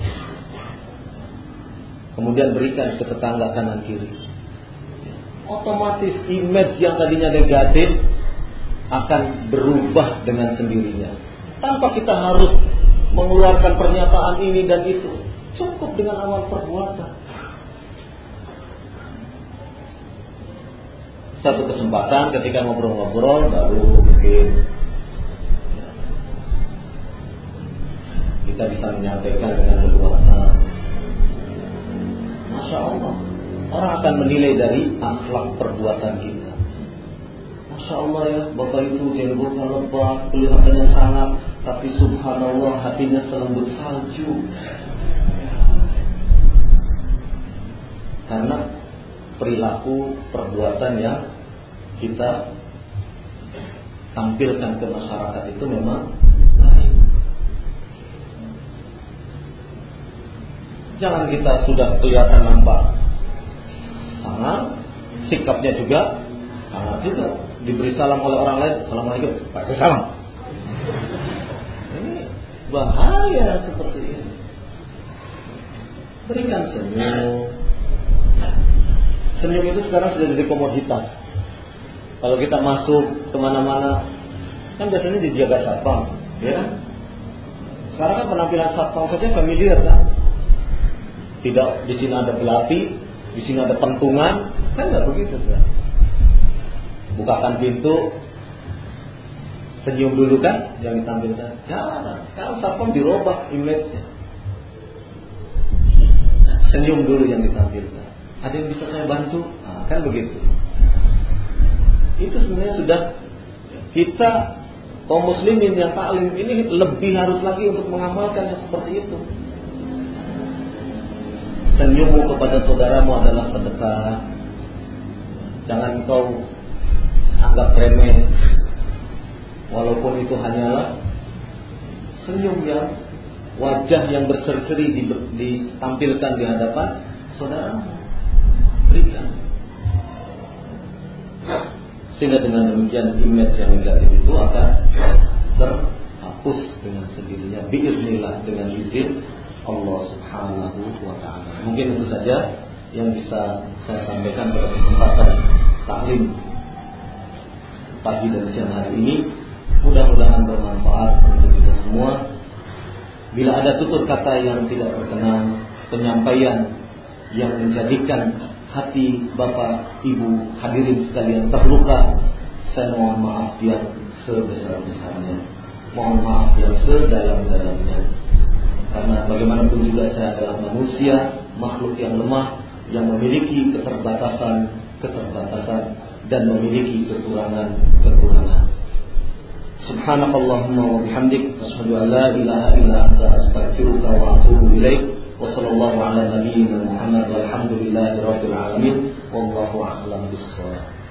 Kemudian berikan ke tetangga kanan kiri. Otomatis image yang tadinya negatif akan berubah dengan sendirinya. Tanpa kita harus mengeluarkan pernyataan ini dan itu. Cukup dengan amal perbuatan. Satu kesempatan ketika ngobrol-ngobrol baru mungkin kita bisa menyampaikan dengan leluasa. Masya Allah, orang akan menilai dari akhlak perbuatan kita. Masya Allah ya, bapak itu jenggotnya lebat, kelihatannya sangat, tapi subhanallah hatinya selembut salju. Karena perilaku perbuatan yang kita tampilkan ke masyarakat itu memang lain. Jangan kita sudah kelihatan nampak sangat, sikapnya juga sangat juga. Diberi salam oleh orang lain, assalamualaikum, pakai salam. Ini bahaya seperti ini. Berikan senyum. Senyum itu sekarang sudah jadi komoditas. Kalau kita masuk kemana-mana, kan biasanya dijaga satpam, ya kan? Sekarang kan penampilan satpam saja familiar kan? Tidak, di sini ada pelapi, di sini ada pentungan, kan nggak begitu kan? Bukakan pintu, senyum dulu kan, yang ditampilkan. Jangan, sekarang satpam dirubah image-nya. Senyum dulu yang ditampilkan. Ada yang bisa saya bantu? Nah, kan begitu. Itu sebenarnya sudah kita kaum muslimin yang taklim ini lebih harus lagi untuk mengamalkan yang seperti itu. Senyummu kepada saudaramu adalah sedekah. Jangan kau anggap remeh, walaupun itu hanyalah senyum yang wajah yang berseri-seri ditampilkan di hadapan saudaramu. Berikan. Sehingga dengan demikian image yang negatif itu akan terhapus dengan sendirinya biiznillah, dengan izin Allah Subhanahu wa taala. Mungkin itu saja yang bisa saya sampaikan pada kesempatan taklim pagi dan siang hari ini. Mudah-mudahan bermanfaat untuk kita semua. Bila ada tutur kata yang tidak berkenan, penyampaian yang menjadikan hati Bapak, Ibu, hadirin sekalian terluka, saya mohon maaf yang sebesar-besarnya. Mohon maaf yang sedalam-dalamnya. Karena bagaimanapun juga saya adalah manusia, makhluk yang lemah, yang memiliki keterbatasan-keterbatasan dan memiliki kekurangan-kekurangan. Subhanakallahumma wa bihamdik, asyhadu an la ilaha illa anta, astaghfiruka wa atubu ilaik. Wa sallallahu ala nabiyyina Muhammad walhamdulillahi rabbil alamin. Wallahu a'lam bissawab.